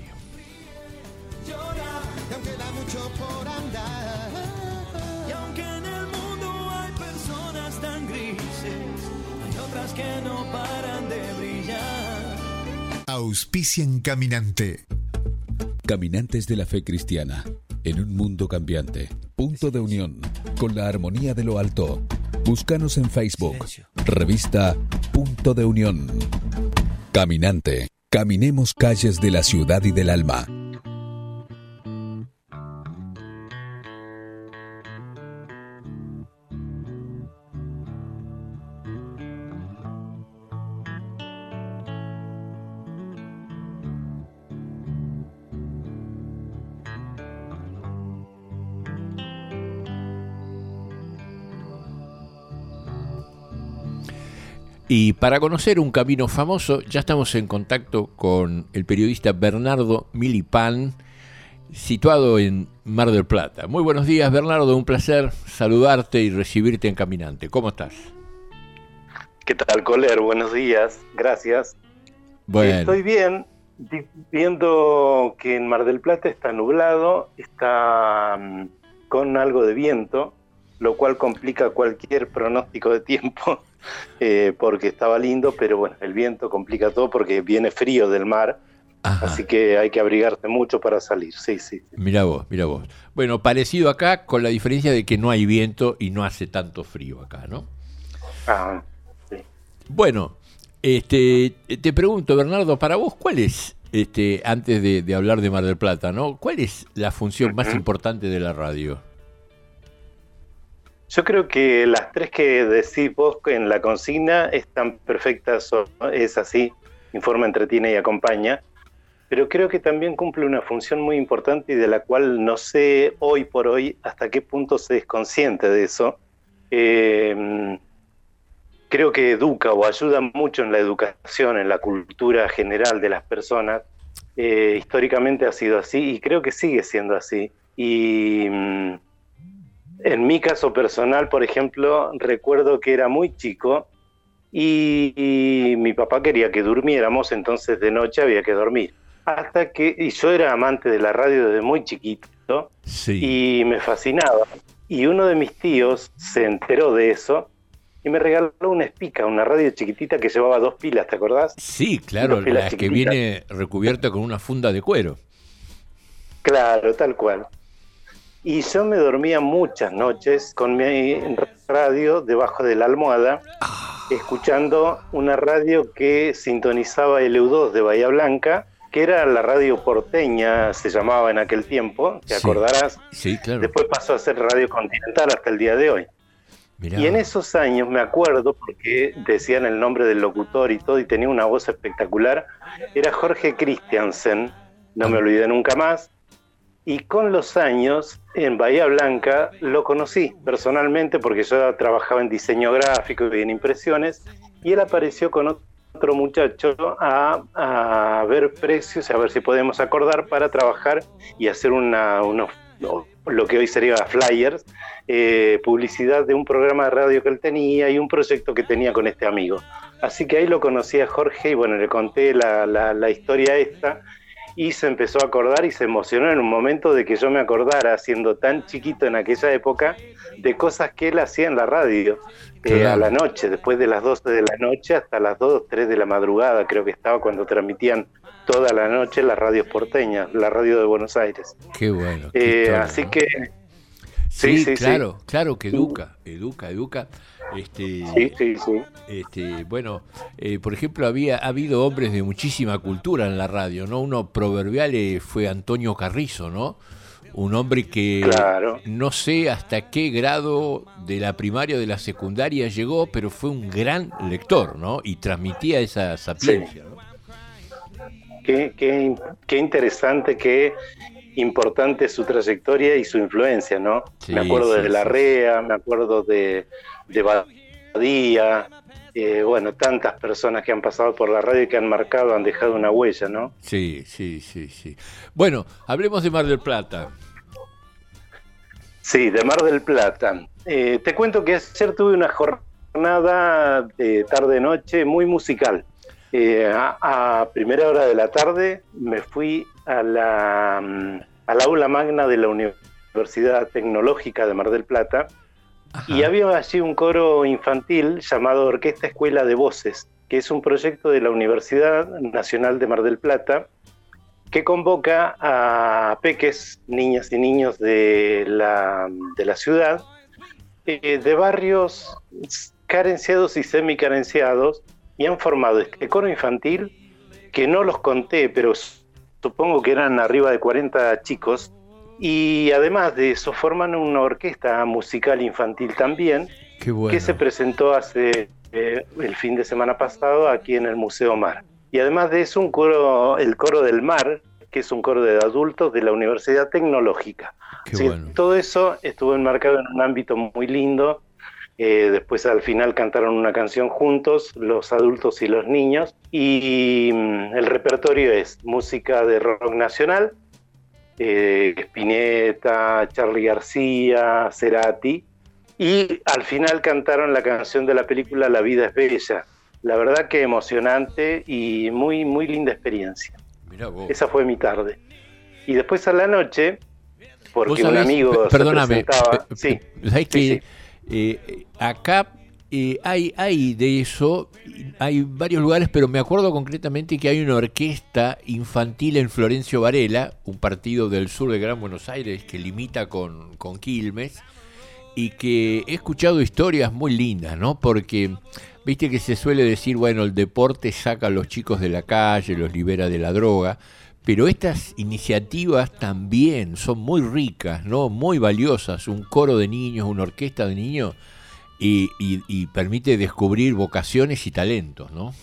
Que no paran de brillar. Auspician Caminante. Caminantes de la fe cristiana. En un mundo cambiante. Punto de unión. Con la armonía de lo alto. Búscanos en Facebook. Revista Punto de Unión. Caminante. Caminemos calles de la ciudad y del alma. Y para conocer un camino famoso, ya estamos en contacto con el periodista Bernardo Milipán, situado en Mar del Plata. Muy buenos días, Bernardo, un placer saludarte y recibirte en Caminante. ¿Cómo estás? ¿Qué tal, Coler? Buenos días, gracias. Bueno. Estoy bien, viendo que en Mar del Plata está nublado, está um, con algo de viento, lo cual complica cualquier pronóstico de tiempo. Eh, porque estaba lindo, pero bueno, el viento complica todo porque viene frío del mar. Ajá. Así que hay que abrigarse mucho para salir, sí, sí. Mirá vos, mirá vos. Bueno, parecido acá, con la diferencia de que no hay viento y no hace tanto frío acá, ¿no? Ah, sí. Bueno, este, te pregunto, Bernardo, para vos, ¿cuál es, este, antes de, de hablar de Mar del Plata, ¿no? ¿Cuál es la función uh-huh. más importante de la radio? Yo creo que las tres que decís vos en la consigna están perfectas, es así, informa, entretiene y acompaña, pero creo que también cumple una función muy importante y de la cual no sé hoy por hoy hasta qué punto se es consciente de eso. Eh, creo que educa o ayuda mucho en la educación, en la cultura general de las personas. Eh, históricamente ha sido así y creo que sigue siendo así. Y en mi caso personal, por ejemplo, recuerdo que era muy chico y, y mi papá quería que durmiéramos, entonces de noche había que dormir. Hasta que, y yo era amante de la radio desde muy chiquito, sí. Y me fascinaba. Y uno de mis tíos se enteró de eso y me regaló una Espica, una radio chiquitita que llevaba dos pilas, ¿te acordás? Sí, claro, la que viene recubierta con una funda de cuero. Claro, tal cual. Y yo me dormía muchas noches con mi radio debajo de la almohada, ah. escuchando una radio que sintonizaba el E U dos de Bahía Blanca, que era la radio porteña, se llamaba en aquel tiempo, ¿te sí. acordarás? Sí, claro. Después pasó a ser Radio Continental hasta el día de hoy. Mirá. Y en esos años me acuerdo, porque decían el nombre del locutor y todo, y tenía una voz espectacular, era Jorge Christiansen, no me olvidé nunca más. Y con los años, en Bahía Blanca, lo conocí personalmente, porque yo trabajaba en diseño gráfico y en impresiones, y él apareció con otro muchacho a, a ver precios, a ver si podemos acordar para trabajar y hacer una, unos, lo que hoy sería flyers, eh, publicidad de un programa de radio que él tenía y un proyecto que tenía con este amigo. Así que ahí lo conocí a Jorge y bueno, le conté la, la, la historia esta, y se empezó a acordar y se emocionó en un momento de que yo me acordara, siendo tan chiquito en aquella época, de cosas que él hacía en la radio, claro. eh, a la noche, después de las doce de la noche hasta las dos, tres de la madrugada, creo que estaba cuando transmitían toda la noche las radios porteñas, la radio de Buenos Aires. Qué bueno. Qué eh, historia, así ¿no? que... Sí, sí, sí, claro, sí. claro que educa, educa, educa. Este, sí, sí, sí. Este, bueno, eh, por ejemplo, había ha habido hombres de muchísima cultura en la radio, ¿no? Uno proverbial eh, fue Antonio Carrizo, ¿no? Un hombre que claro. no sé hasta qué grado de la primaria o de la secundaria llegó, pero fue un gran lector, ¿no? Y transmitía esa sapiencia, sí. ¿no? Qué, qué, qué interesante, qué importante su trayectoria y su influencia, ¿no? Sí, me acuerdo sí, de Larrea, sí. me acuerdo de, de Badía, eh, bueno, tantas personas que han pasado por la radio y que han marcado, han dejado una huella, ¿no? Sí, sí, sí, sí. Bueno, hablemos de Mar del Plata. Sí, de Mar del Plata. Eh, te cuento que ayer tuve una jornada de tarde-noche muy musical. Eh, a, a primera hora de la tarde me fui a la, a la aula magna de la Universidad Tecnológica de Mar del Plata. Ajá. Y había allí un coro infantil llamado Orquesta Escuela de Voces, que es un proyecto de la Universidad Nacional de Mar del Plata que convoca a peques, niñas y niños de la, de la ciudad, eh, de barrios carenciados y semicarenciados, y han formado este coro infantil, que no los conté, pero supongo que eran arriba de cuarenta chicos, y además de eso forman una orquesta musical infantil también, Qué bueno. que se presentó hace eh, el fin de semana pasado aquí en el Museo Mar. Y además de eso, un coro, el Coro del Mar, que es un coro de adultos de la Universidad Tecnológica. Qué Así bueno. que todo eso estuvo enmarcado en un ámbito muy lindo. Eh, después al final cantaron una canción juntos, los adultos y los niños, y, y el repertorio es música de rock nacional, eh, Spinetta, Charly García, Cerati, y al final cantaron la canción de la película La vida es bella. La verdad que emocionante y muy, muy linda experiencia. Mirá vos. Esa fue mi tarde. Y después a la noche, porque un sabés, amigo perdóname, se presentaba... Sí, ¿sabés sí, que sí. Eh, acá eh, hay, hay de eso, hay varios lugares, pero me acuerdo concretamente que hay una orquesta infantil en Florencio Varela, un partido del sur de Gran Buenos Aires que limita con, con Quilmes, y que he escuchado historias muy lindas, ¿no? Porque viste que se suele decir, bueno, el deporte saca a los chicos de la calle, los libera de la droga, pero estas iniciativas también son muy ricas, ¿no? Muy valiosas. Un coro de niños, una orquesta de niños, y, y, y permite descubrir vocaciones y talentos, ¿no?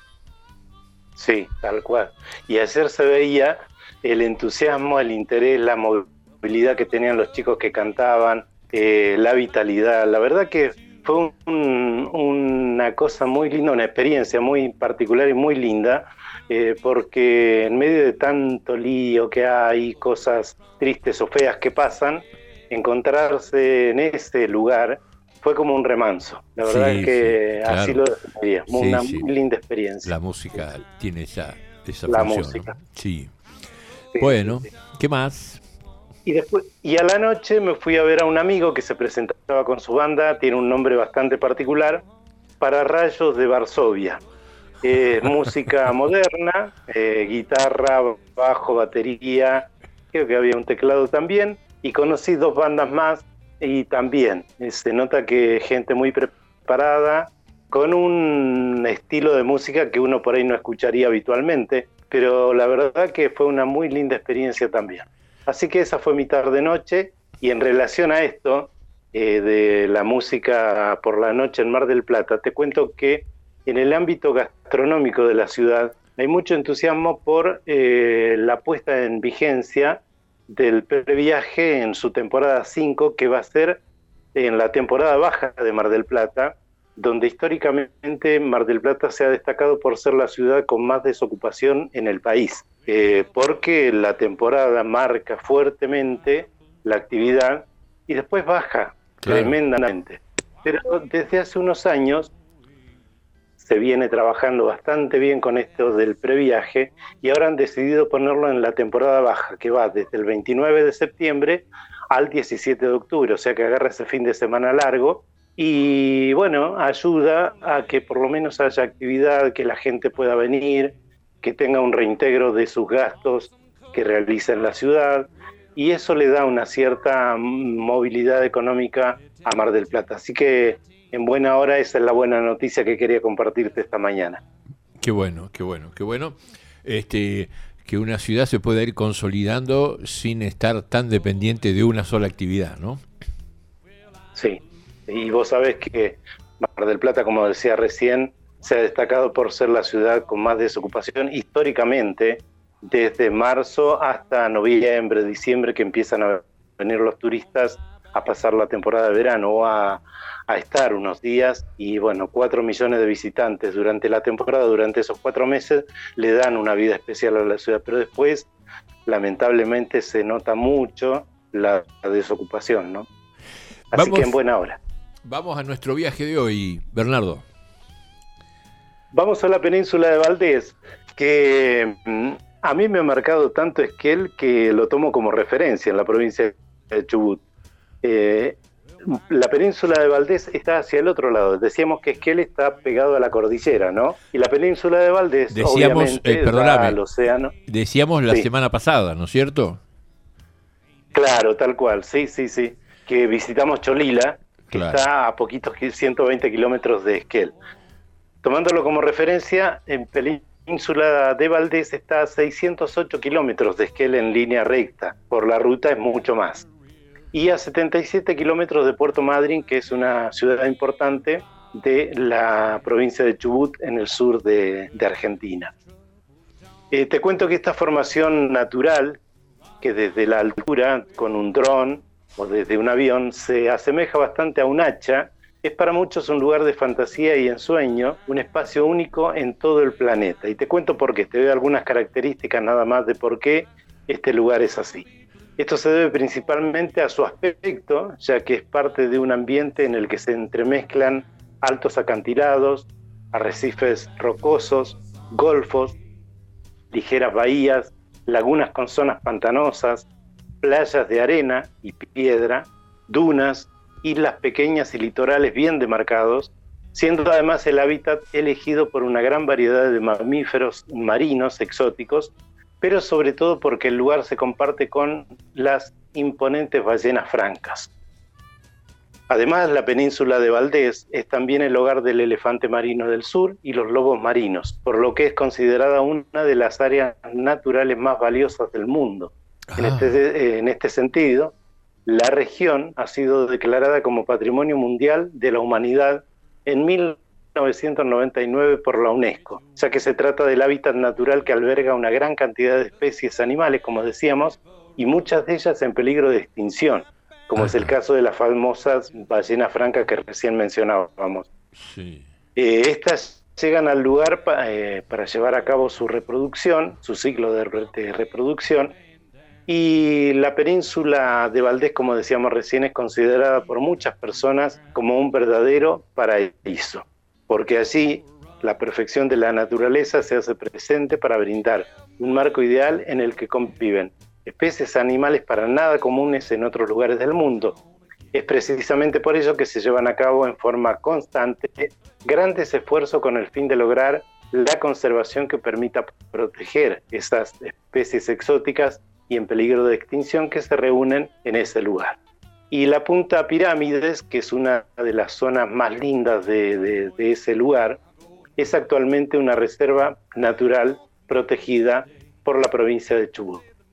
Sí, tal cual. Y ayer se veía el entusiasmo, el interés, la movilidad que tenían los chicos que cantaban, eh, la vitalidad. La verdad que fue un, una cosa muy linda, una experiencia muy particular y muy linda. Eh, porque en medio de tanto lío que hay, cosas tristes o feas que pasan, encontrarse en ese lugar fue como un remanso. La verdad Sí, es que sí, así claro. lo definiría, Sí, una sí. muy linda experiencia. La música tiene esa, esa La función, música. ¿no? Sí. Sí, Bueno, sí, sí. ¿qué más? Y después, y a la noche me fui a ver a un amigo que se presentaba con su banda, tiene un nombre bastante particular, Para Rayos de Varsovia. Eh, música moderna, eh, guitarra, bajo, batería, creo que había un teclado también, y conocí dos bandas más, y también eh, se nota que gente muy preparada, con un estilo de música que uno por ahí no escucharía habitualmente, pero la verdad que fue una muy linda experiencia también. Así que esa fue mi tarde-noche, y en relación a esto, eh, de la música por la noche en Mar del Plata, te cuento que en el ámbito gastronómico de la ciudad hay mucho entusiasmo por eh, la puesta en vigencia del previaje en su temporada cinco, que va a ser en la temporada baja de Mar del Plata, donde históricamente Mar del Plata se ha destacado por ser la ciudad con más desocupación en el país, eh, porque la temporada marca fuertemente la actividad y después baja claro. tremendamente. Pero desde hace unos años se viene trabajando bastante bien con esto del previaje y ahora han decidido ponerlo en la temporada baja, que va desde el veintinueve de septiembre al diecisiete de octubre, o sea que agarra ese fin de semana largo y bueno, ayuda a que por lo menos haya actividad, que la gente pueda venir, que tenga un reintegro de sus gastos que realiza en la ciudad, y eso le da una cierta movilidad económica a Mar del Plata. Así que en buena hora esa es la buena noticia que quería compartirte esta mañana. Qué bueno, qué bueno, qué bueno. Este, que una ciudad se pueda ir consolidando sin estar tan dependiente de una sola actividad, ¿no? Sí, y vos sabés que Mar del Plata, como decía recién, se ha destacado por ser la ciudad con más desocupación históricamente, desde marzo hasta noviembre, diciembre, que empiezan a venir los turistas a pasar la temporada de verano o a, a estar unos días, y bueno, cuatro millones de visitantes durante la temporada, durante esos cuatro meses, le dan una vida especial a la ciudad, pero después, lamentablemente, se nota mucho la, la desocupación, ¿no? Así vamos, que en buena hora. Vamos a nuestro viaje de hoy, Bernardo. Vamos a la península de Valdés, que mm, a mí me ha marcado tanto Esquel que lo tomo como referencia en la provincia de Chubut. Eh, la península de Valdés está hacia el otro lado. Decíamos que Esquel está pegado a la cordillera, ¿no? Y la península de Valdés, decíamos, obviamente, eh, perdóname, da al océano. Decíamos la sí. semana pasada, ¿no es cierto? Claro, tal cual, sí, sí, sí. Que visitamos Cholila, que claro. está a poquitos ciento veinte kilómetros de Esquel. Tomándolo como referencia, en península de Valdés está a seiscientos ocho kilómetros de Esquel en línea recta. Por la ruta es mucho más. Y a setenta y siete kilómetros de Puerto Madryn, que es una ciudad importante de la provincia de Chubut, en el sur de, de Argentina. Eh, te cuento que esta formación natural, que desde la altura, con un dron o desde un avión, se asemeja bastante a un hacha, es para muchos un lugar de fantasía y ensueño, un espacio único en todo el planeta. Y te cuento por qué, te doy algunas características nada más de por qué este lugar es así. Esto se debe principalmente a su aspecto, ya que es parte de un ambiente en el que se entremezclan altos acantilados, arrecifes rocosos, golfos, ligeras bahías, lagunas con zonas pantanosas, playas de arena y piedra, dunas, islas pequeñas y litorales bien demarcados, siendo además el hábitat elegido por una gran variedad de mamíferos marinos exóticos, pero sobre todo porque el lugar se comparte con las imponentes ballenas francas. Además, la península de Valdés es también el hogar del elefante marino del sur y los lobos marinos, por lo que es considerada una de las áreas naturales más valiosas del mundo. Ah. En este, en este sentido, la región ha sido declarada como Patrimonio Mundial de la Humanidad en mil novecientos noventa y nueve por la UNESCO, ya que se trata del hábitat natural que alberga una gran cantidad de especies animales, como decíamos, y muchas de ellas en peligro de extinción, como Ajá. es el caso de las famosas ballenas francas que recién mencionábamos. Sí. Eh, estas llegan al lugar pa, eh, para llevar a cabo su reproducción, su ciclo de, de reproducción, y la península de Valdés, como decíamos recién, es considerada por muchas personas como un verdadero paraíso, porque allí la perfección de la naturaleza se hace presente para brindar un marco ideal en el que conviven especies animales para nada comunes en otros lugares del mundo. Es precisamente por ello que se llevan a cabo en forma constante grandes esfuerzos con el fin de lograr la conservación que permita proteger esas especies exóticas y en peligro de extinción que se reúnen en ese lugar. Y la Punta Pirámides, que es una de las zonas más lindas de, de, de ese lugar, es actualmente una reserva natural protegida por la provincia de Chubut.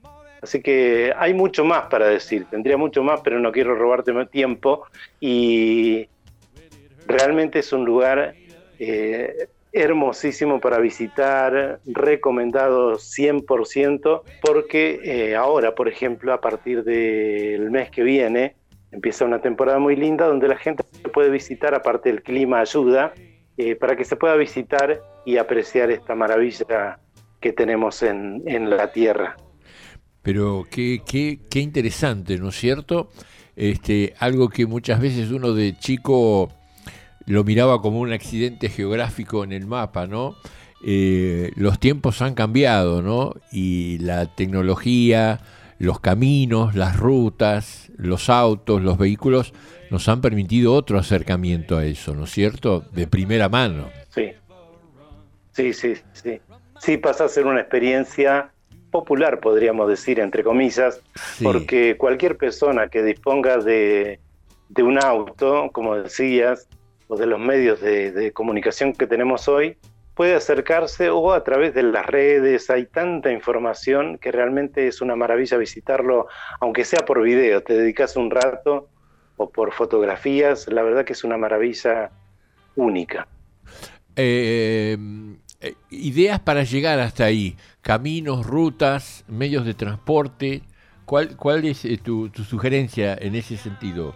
Así que hay mucho más para decir, tendría mucho más, pero no quiero robarte más tiempo. Y realmente es un lugar eh, hermosísimo para visitar, recomendado cien por ciento, porque eh, ahora, por ejemplo, a partir del mes que viene, empieza una temporada muy linda donde la gente puede visitar, aparte el clima ayuda, eh, para que se pueda visitar y apreciar esta maravilla que tenemos en, en la tierra. Pero qué, qué, qué interesante, ¿no es cierto? Este, algo que muchas veces uno de chico lo miraba como un accidente geográfico en el mapa, ¿no? Eh, los tiempos han cambiado, ¿no? Y la tecnología, los caminos, las rutas, los autos, los vehículos nos han permitido otro acercamiento a eso, ¿no es cierto? De primera mano. Sí, sí, sí, sí. Sí, pasa a ser una experiencia popular, podríamos decir, entre comillas, sí. Porque cualquier persona que disponga de, de un auto, como decías, o de los medios de, de comunicación que tenemos hoy, puede acercarse o a través de las redes. Hay tanta información que realmente es una maravilla visitarlo, aunque sea por video, te dedicas un rato, o por fotografías, la verdad que es una maravilla única. Eh, ideas para llegar hasta ahí, caminos, rutas, medios de transporte, ¿cuál, cuál es eh, tu, tu sugerencia en ese sentido?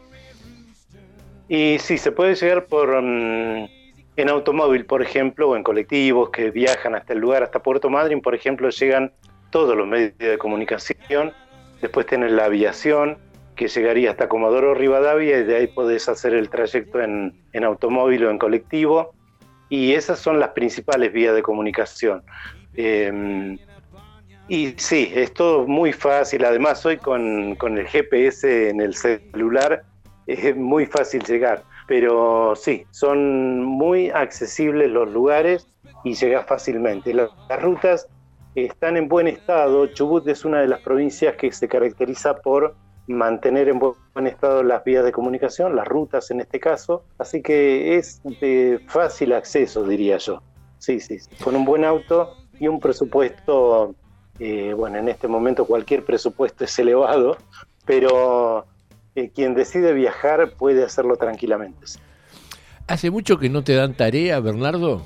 Y sí, se puede llegar por um, en automóvil, por ejemplo, o en colectivos que viajan hasta el lugar, hasta Puerto Madryn, por ejemplo, llegan todos los medios de comunicación. Después tenés la aviación, que llegaría hasta Comodoro Rivadavia, y de ahí podés hacer el trayecto en, en automóvil o en colectivo. Y esas son las principales vías de comunicación. Eh, y sí, es todo muy fácil. Además, hoy con, con el G P S en el celular es muy fácil llegar. Pero sí, son muy accesibles los lugares y llegás fácilmente. Las, las rutas están en buen estado. Chubut es una de las provincias que se caracteriza por mantener en buen estado las vías de comunicación, las rutas en este caso, así que es de fácil acceso, diría yo. Sí, sí, sí. Con un buen auto y un presupuesto, eh, bueno, en este momento cualquier presupuesto es elevado, pero eh, quien decide viajar puede hacerlo tranquilamente. ¿Hace mucho que no te dan tarea, Bernardo?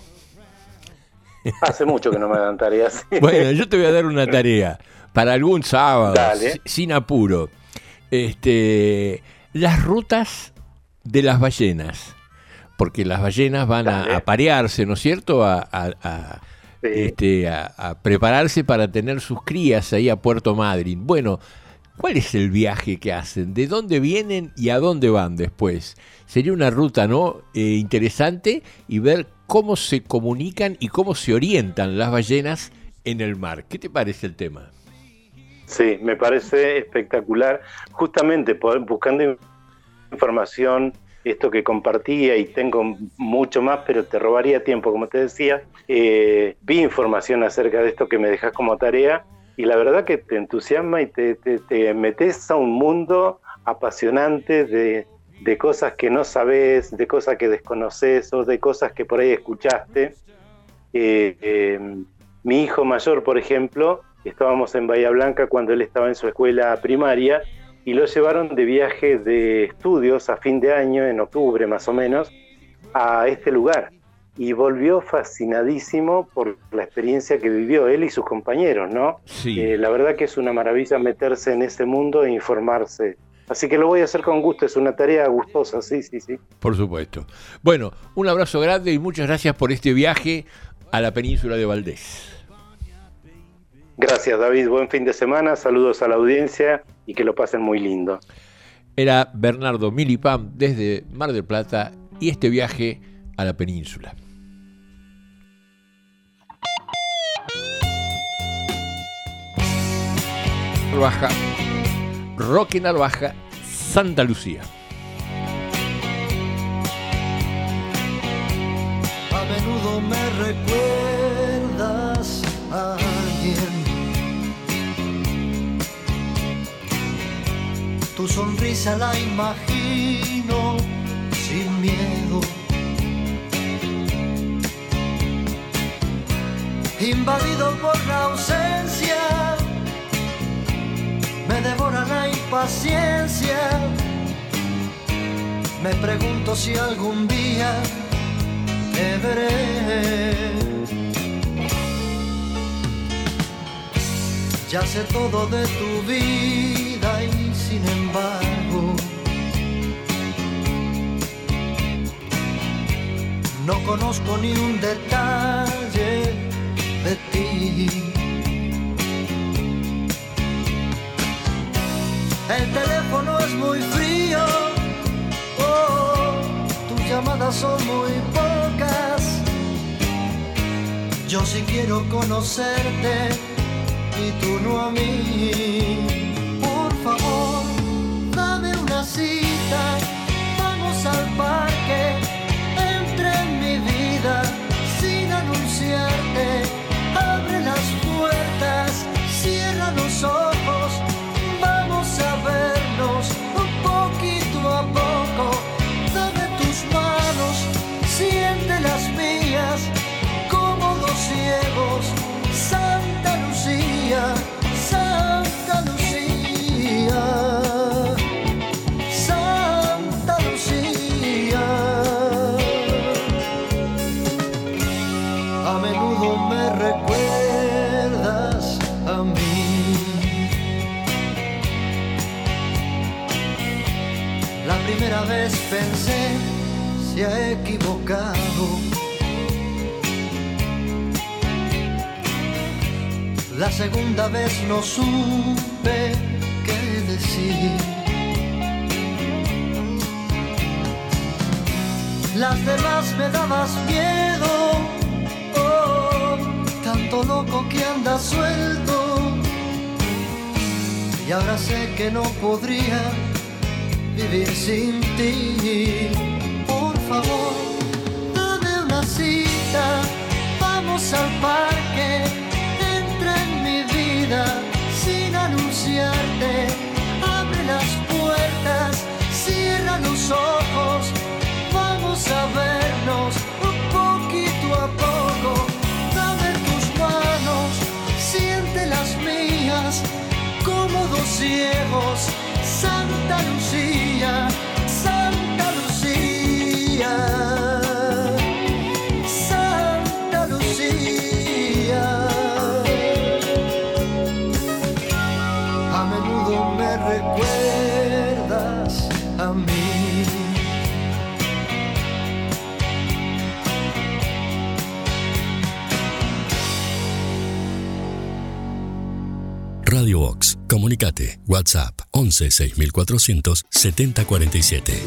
Hace mucho que no me dan tareas. Bueno, yo te voy a dar una tarea para algún sábado, Dale. sin apuro. Este, las rutas de las ballenas, porque las ballenas van a, a parearse, ¿no es cierto? A, a, a, sí. este, a, a prepararse para tener sus crías ahí a Puerto Madryn. Bueno, ¿cuál es el viaje que hacen? ¿De dónde vienen y a dónde van después? Sería una ruta, ¿no? Eh, interesante, y ver cómo se comunican y cómo se orientan las ballenas en el mar. ¿Qué te parece el tema? Sí, me parece espectacular. Justamente buscando información, esto que compartía, y tengo mucho más, pero te robaría tiempo, como te decía, eh, vi información acerca de esto que me dejas como tarea, y la verdad que te entusiasma y te, te, te metes a un mundo apasionante de, de cosas que no sabes, de cosas que desconoces, o de cosas que por ahí escuchaste. Eh, eh, mi hijo mayor, por ejemplo, estábamos en Bahía Blanca cuando él estaba en su escuela primaria, y lo llevaron de viaje de estudios a fin de año, en octubre más o menos, a este lugar. Y volvió fascinadísimo por la experiencia que vivió él y sus compañeros, ¿no? Sí. Eh, la verdad que es una maravilla meterse en ese mundo e informarse. Así que lo voy a hacer con gusto, es una tarea gustosa, sí, sí, sí. Por supuesto. Bueno, un abrazo grande y muchas gracias por este viaje a la península de Valdés. Gracias, David. Buen fin de semana. Saludos a la audiencia y que lo pasen muy lindo. Era Bernardo Milipam desde Mar del Plata y este viaje a la península. Baja, Roque Narvaja, Santa Lucía. A menudo me recuerdas a alguien. Tu sonrisa la imagino sin miedo, invadido por la ausencia me devora la impaciencia. Me pregunto si algún día te veré. Ya sé todo de tu vida y sin embargo no conozco ni un detalle de ti. El teléfono es muy frío, oh, tus llamadas son muy pocas. Yo sí quiero conocerte y tú no a mí. Por favor, dame una cita, vamos al parque, entra en mi vida sin anunciarte. Abre las puertas, cierra los ojos, vamos a vernos un poquito a poco. Dame tus manos, siente las mías, como dos ciegos. Santa Lucía, Santa Lucía, Santa Lucía. A menudo me recuerdas a mí. La primera vez pensé, se ha equivocado. La segunda vez no supe qué decir. Las demás me dabas miedo, oh, tanto loco que anda suelto. Y ahora sé que no podría vivir sin ti. Por favor, dame una cita, vamos al parque. En mi vida sin anunciarte, abre las puertas, cierra los ojos, vamos a vernos un poquito a poco. Dame tus manos, siente las mías, como dos ciegos. Santa Lucía, Santa Lucía, Santa Lucía. Me recuerdas a mí. Radio Vox, comunicate, WhatsApp once seis mil cuatrocientos setenta cuarenta y siete.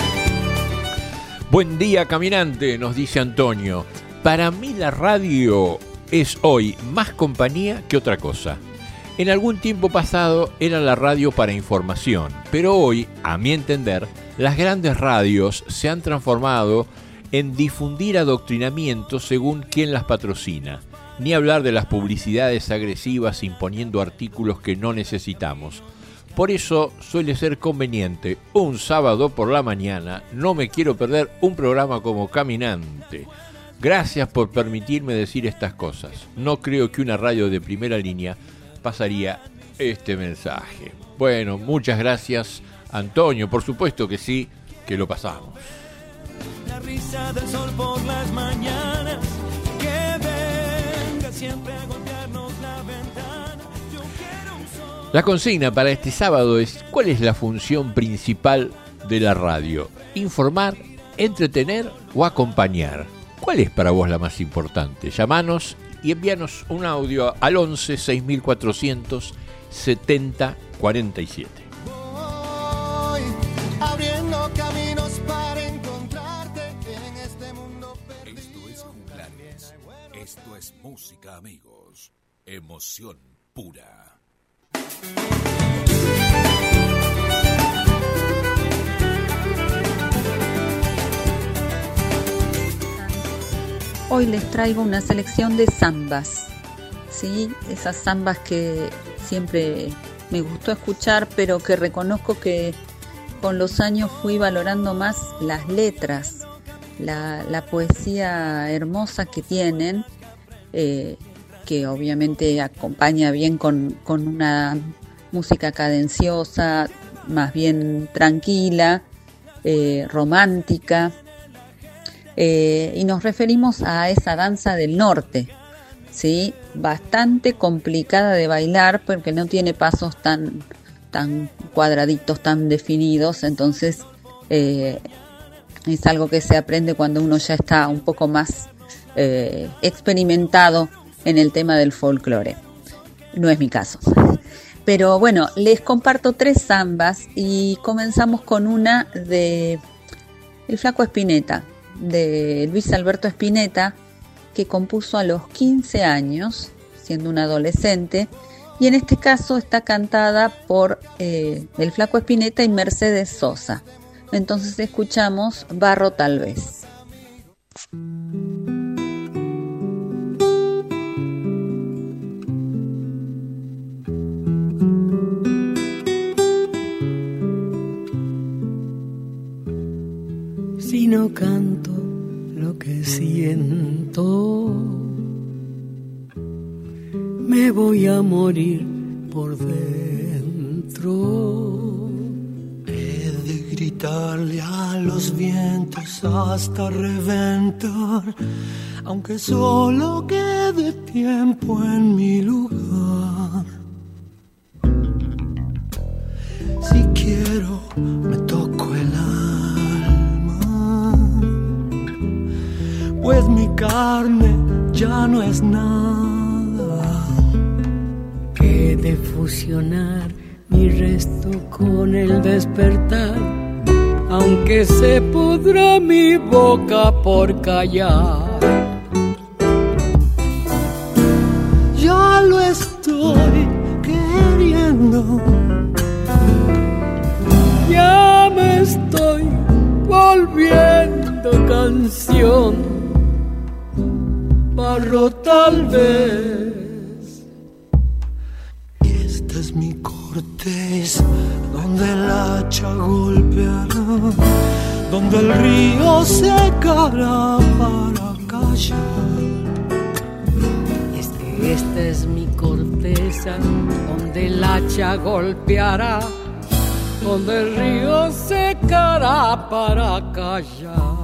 Buen día, caminante, nos dice Antonio. Para mí la radio es hoy más compañía que otra cosa. En algún tiempo pasado era la radio para información, pero hoy, a mi entender, las grandes radios se han transformado en difundir adoctrinamiento según quien las patrocina. Ni hablar de las publicidades agresivas imponiendo artículos que no necesitamos. Por eso suele ser conveniente, un sábado por la mañana, no me quiero perder un programa como Caminante. Gracias por permitirme decir estas cosas. No creo que una radio de primera línea pasaría este mensaje. Bueno, muchas gracias, Antonio. Por supuesto que sí, que lo pasamos. La risa del sol por las mañanas, que venga siempre a golpearnos la ventana. Yo quiero un sol. La consigna para este sábado es: ¿cuál es la función principal de la radio? ¿Informar, entretener o acompañar? ¿Cuál es para vos la más importante? Llamanos y envíanos un audio al once seis mil cuatrocientos setenta cuarenta y siete. Voy abriendo caminos para encontrarte en este mundo perdido. Esto es Juglares. Esto es música, amigos. Emoción pura. Hoy les traigo una selección de zambas, ¿sí? Esas zambas que siempre me gustó escuchar, pero que reconozco que con los años fui valorando más las letras, la, la poesía hermosa que tienen, eh, que obviamente acompaña bien con, con una música cadenciosa, más bien tranquila, eh, romántica, eh, y nos referimos a esa danza del norte, ¿sí? Bastante complicada de bailar porque no tiene pasos tan, tan cuadraditos, tan definidos, entonces eh, es algo que se aprende cuando uno ya está un poco más eh, experimentado en el tema del folclore. No es mi caso. Pero bueno, les comparto tres zambas y comenzamos con una de El Flaco Spinetta, de Luis Alberto Spinetta, que compuso a los quince años, siendo un adolescente, y en este caso está cantada por eh, El Flaco Spinetta y Mercedes Sosa. Entonces escuchamos Barro tal vez. Si no canto lo que siento, me voy a morir por dentro. He de gritarle a los vientos hasta reventar, aunque solo quede tiempo en mi lugar. Si quiero, me toco el alma, pues mi carne ya no es nada. He de fusionar mi resto con el despertar, aunque se pudra mi boca por callar. Ya lo estoy queriendo, ya me estoy volviendo canción. Barro tal vez. Y esta es mi corteza, donde el hacha golpeará, donde el río secará para callar. Y es que esta es mi corteza, donde el hacha golpeará, donde el río secará para callar.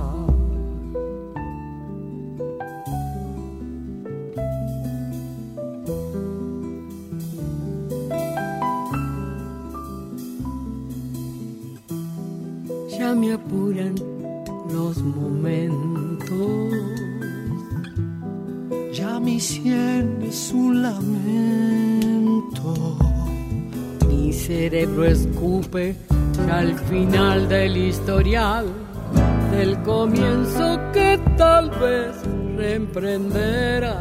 Ya me apuran los momentos, ya mi sien es un lamento. Mi cerebro escupe ya al final del historial, del comienzo que tal vez reemprenderá.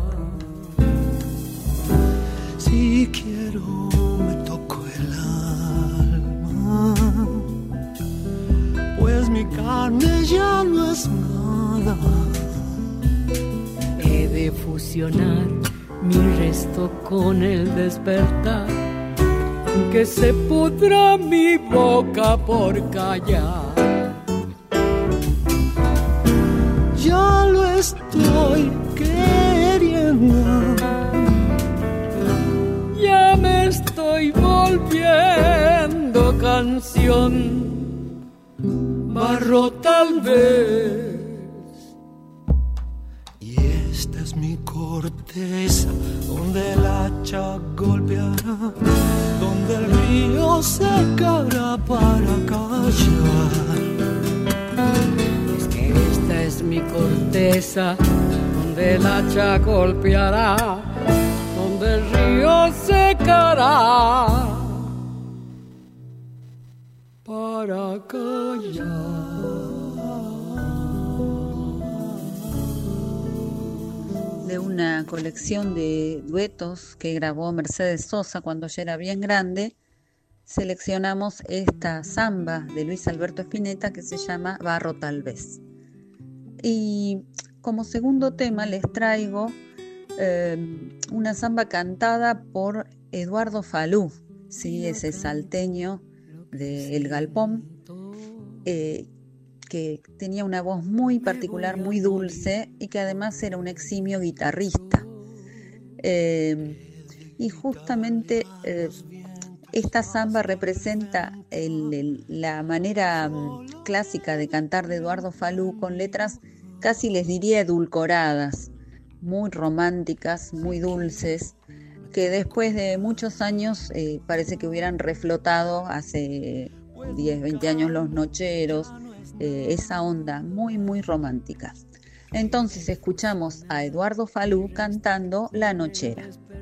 Si quiero me toco el alma, pues mi carne ya no es nada. He de fusionar mi resto con el despertar, que se pudra mi boca por callar. Ya lo estoy queriendo, ya me estoy volviendo canción. Barro tal vez. Y esta es mi corteza, donde el hacha golpeará, donde el río secará para callar. Es que esta es mi corteza, donde el hacha golpeará, donde el río secará para callar. De una colección de duetos que grabó Mercedes Sosa cuando ya era bien grande, seleccionamos esta samba de Luis Alberto Spinetta que se llama Barro tal vez. Y como segundo tema les traigo eh, una samba cantada por Eduardo Falú, ¿sí? Ese salteño de El Galpón, eh, que tenía una voz muy particular, muy dulce, y que además era un eximio guitarrista. Eh, y justamente eh, esta samba representa el, el, la manera um, clásica de cantar de Eduardo Falú, con letras casi les diría edulcoradas, muy románticas, muy dulces, que después de muchos años eh, parece que hubieran reflotado hace diez, veinte años los nocheros, eh, esa onda muy, muy romántica. Entonces escuchamos a Eduardo Falú cantando La Nochera.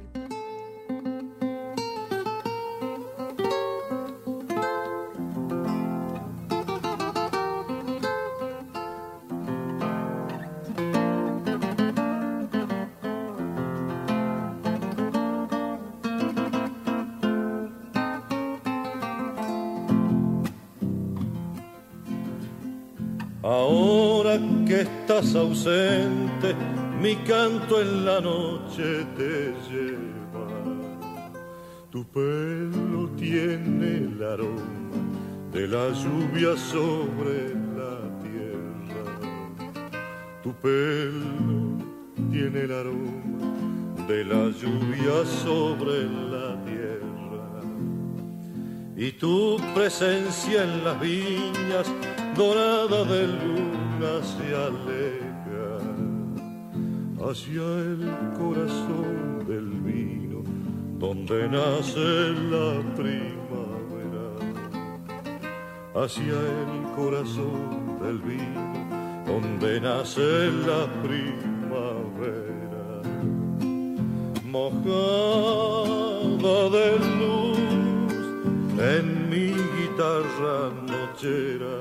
Ahora que estás ausente, mi canto en la noche te lleva. Tu pelo tiene el aroma de la lluvia sobre la tierra. Tu pelo tiene el aroma de la lluvia sobre la tierra. Y tu presencia en las viñas dorada de luna se aleja hacia el corazón del vino donde nace la primavera, hacia el corazón del vino donde nace la primavera. Mojada de luz en mi guitarra nochera,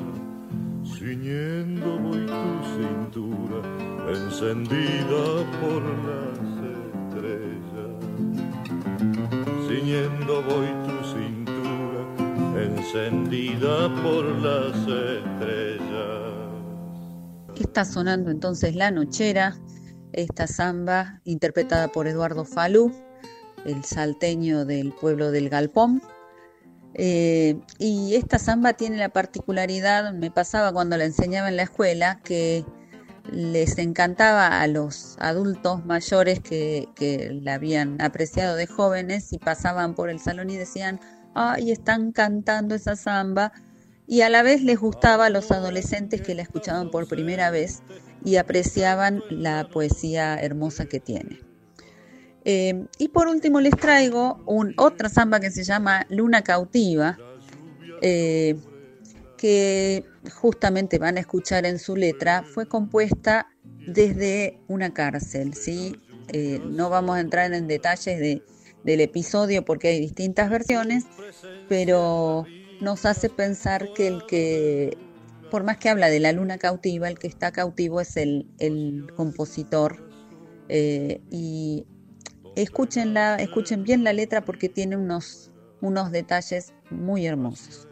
ciñendo voy tu cintura, encendida por las estrellas. Ciñendo voy tu cintura, encendida por las estrellas. Está sonando entonces La Nochera, esta samba interpretada por Eduardo Falú, el salteño del pueblo del Galpón. Eh, y esta samba tiene la particularidad, me pasaba cuando la enseñaba en la escuela, que les encantaba a los adultos mayores que, que la habían apreciado de jóvenes y pasaban por el salón y decían, ay, están cantando esa samba, y a la vez les gustaba a los adolescentes que la escuchaban por primera vez y apreciaban la poesía hermosa que tiene. Eh, y por último les traigo un, otra samba que se llama Luna Cautiva, eh, que justamente van a escuchar en su letra, fue compuesta desde una cárcel, ¿sí? Eh, no vamos a entrar en detalles de, del episodio porque hay distintas versiones, pero nos hace pensar que el que, por más que habla de la luna cautiva, el que está cautivo es el, el compositor, eh, y Escúchenla, escuchen bien la letra porque tiene unos, unos detalles muy hermosos.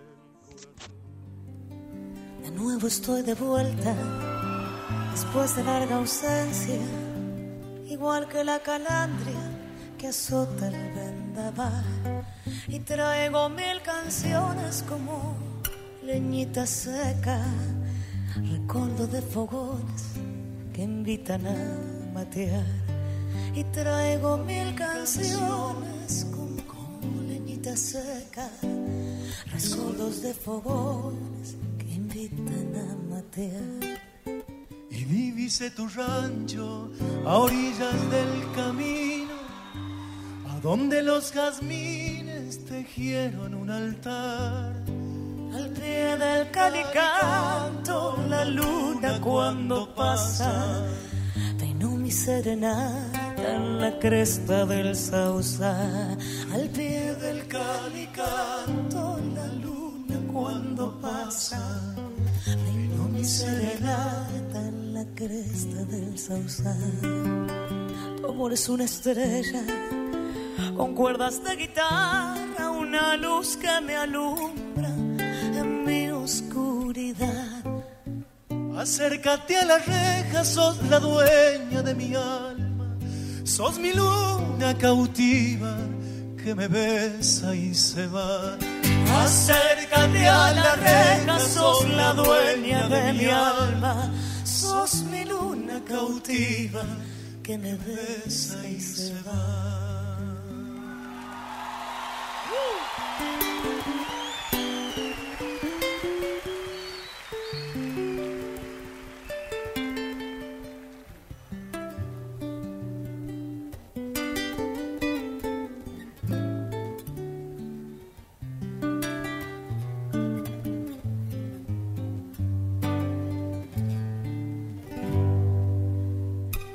De nuevo estoy de vuelta, después de larga ausencia, igual que la calandria que azota el vendaval. Y traigo mil canciones como leñita seca, recuerdo de fogones que invitan a matear. Y traigo mil canciones como, como leñita seca, recuerdos de fogones que invitan a matear. Y divise tu rancho a orillas del camino, a donde los jazmines tejieron un altar. Al pie del calicanto, la luna cuando pasa, peinó mi serenata en la cresta del Sausal. Al pie del calicanto, la luna cuando pasa, peinó mi serenata en la cresta del Sausal. Tu amor es una estrella con cuerdas de guitarra, una luz que me alumbra en mi oscuridad. Acércate a la reja, sos la dueña de mi alma, sos mi luna cautiva que me besa y se va. Acércate a la reja, sos la dueña de mi alma, sos mi luna cautiva que me besa y se va.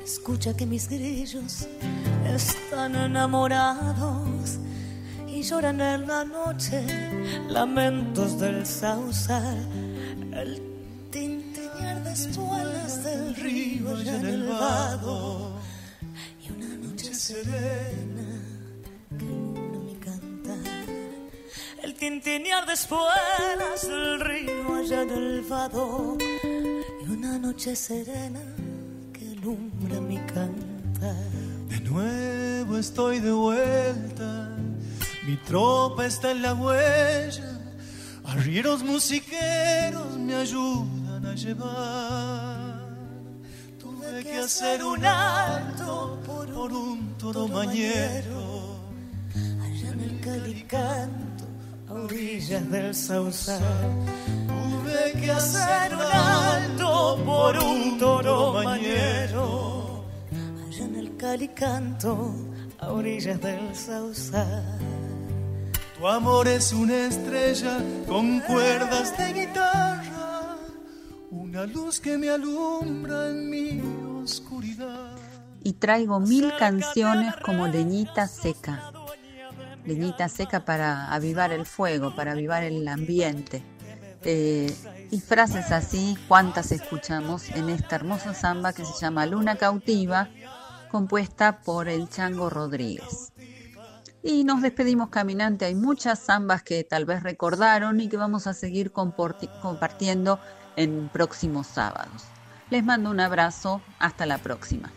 Escucha que mis grillos están enamorados y lloran en la noche lamentos del sausal, el tintinear de espuelas del río allá en el vado y una noche serena que ilumbra mi cantar. El tintinear de espuelas del río allá en el vado y una noche serena que ilumbra mi cantar. De nuevo estoy de vuelta, mi tropa está en la huella, arrieros musiqueros me ayudan a llevar. Tuve que hacer un alto por, por un toro mañero, allá en el Calicanto, a orillas del Sausal. Tuve que hacer un alto por un toro mañero, allá en el Calicanto, a orillas del Sausal. Tu amor es una estrella con cuerdas de guitarra, una luz que me alumbra en mi oscuridad. Y traigo mil canciones como leñita seca. Leñita seca para avivar el fuego, para avivar el ambiente. Eh, y frases así, cuántas escuchamos en esta hermosa samba que se llama Luna Cautiva, compuesta por el Chango Rodríguez. Y nos despedimos, caminante. Hay muchas zambas que tal vez recordaron y que vamos a seguir compartiendo en próximos sábados. Les mando un abrazo. Hasta la próxima.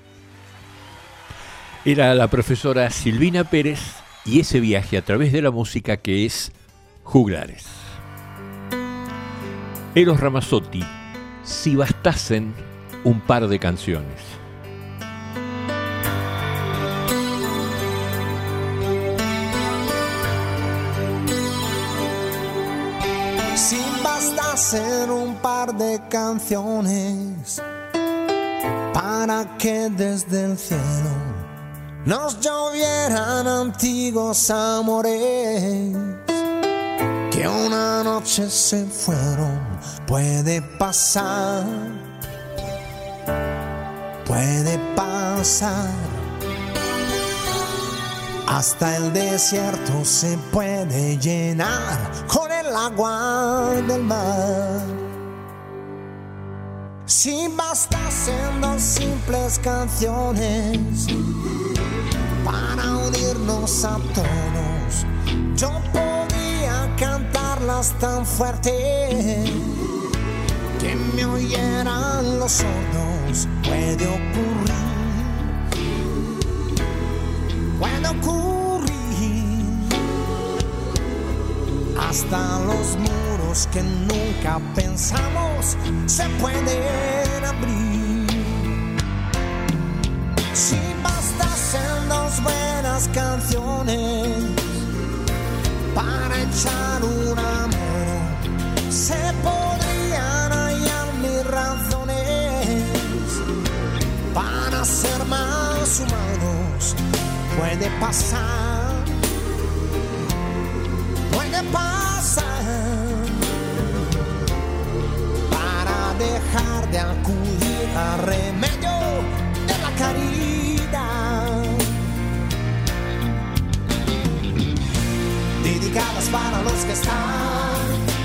Era la profesora Silvina Pérez y ese viaje a través de la música que es Juglares. Eros Ramazzotti, Si bastasen un par de canciones. Si bastasen un par de canciones para que desde el cielo nos llovieran antiguos amores que una noche se fueron, puede pasar, puede pasar. Hasta el desierto se puede llenar con el agua del mar. Si bastasen dos simples canciones para unirnos a todos, yo podría cantarlas tan fuerte que me oyeran los sordos. Puede ocurrir, puede ocurrir. Hasta los muros que nunca pensamos se pueden abrir. Si bastasen dos buenas canciones para echar una mano, se podrían hallar mis razones para ser más humanos. Puede pasar, puede pasar, para dejar de acudir a remedio de la caridad. Dedicadas para los que están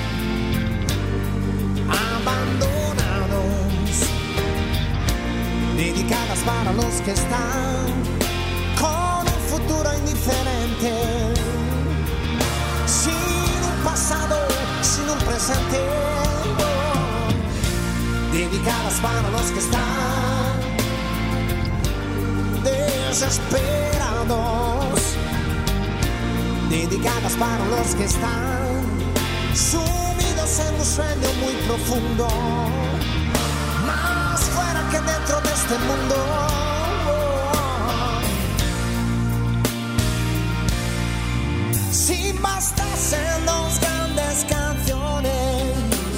abandonados, dedicadas para los que están con un futuro indiferente, sin un pasado, sin un presente, dedicadas para los que están desesperados, dedicadas para los que están sumidos en un sueño muy profundo, más fuera que dentro de este mundo. Si bastasen dos grandes canciones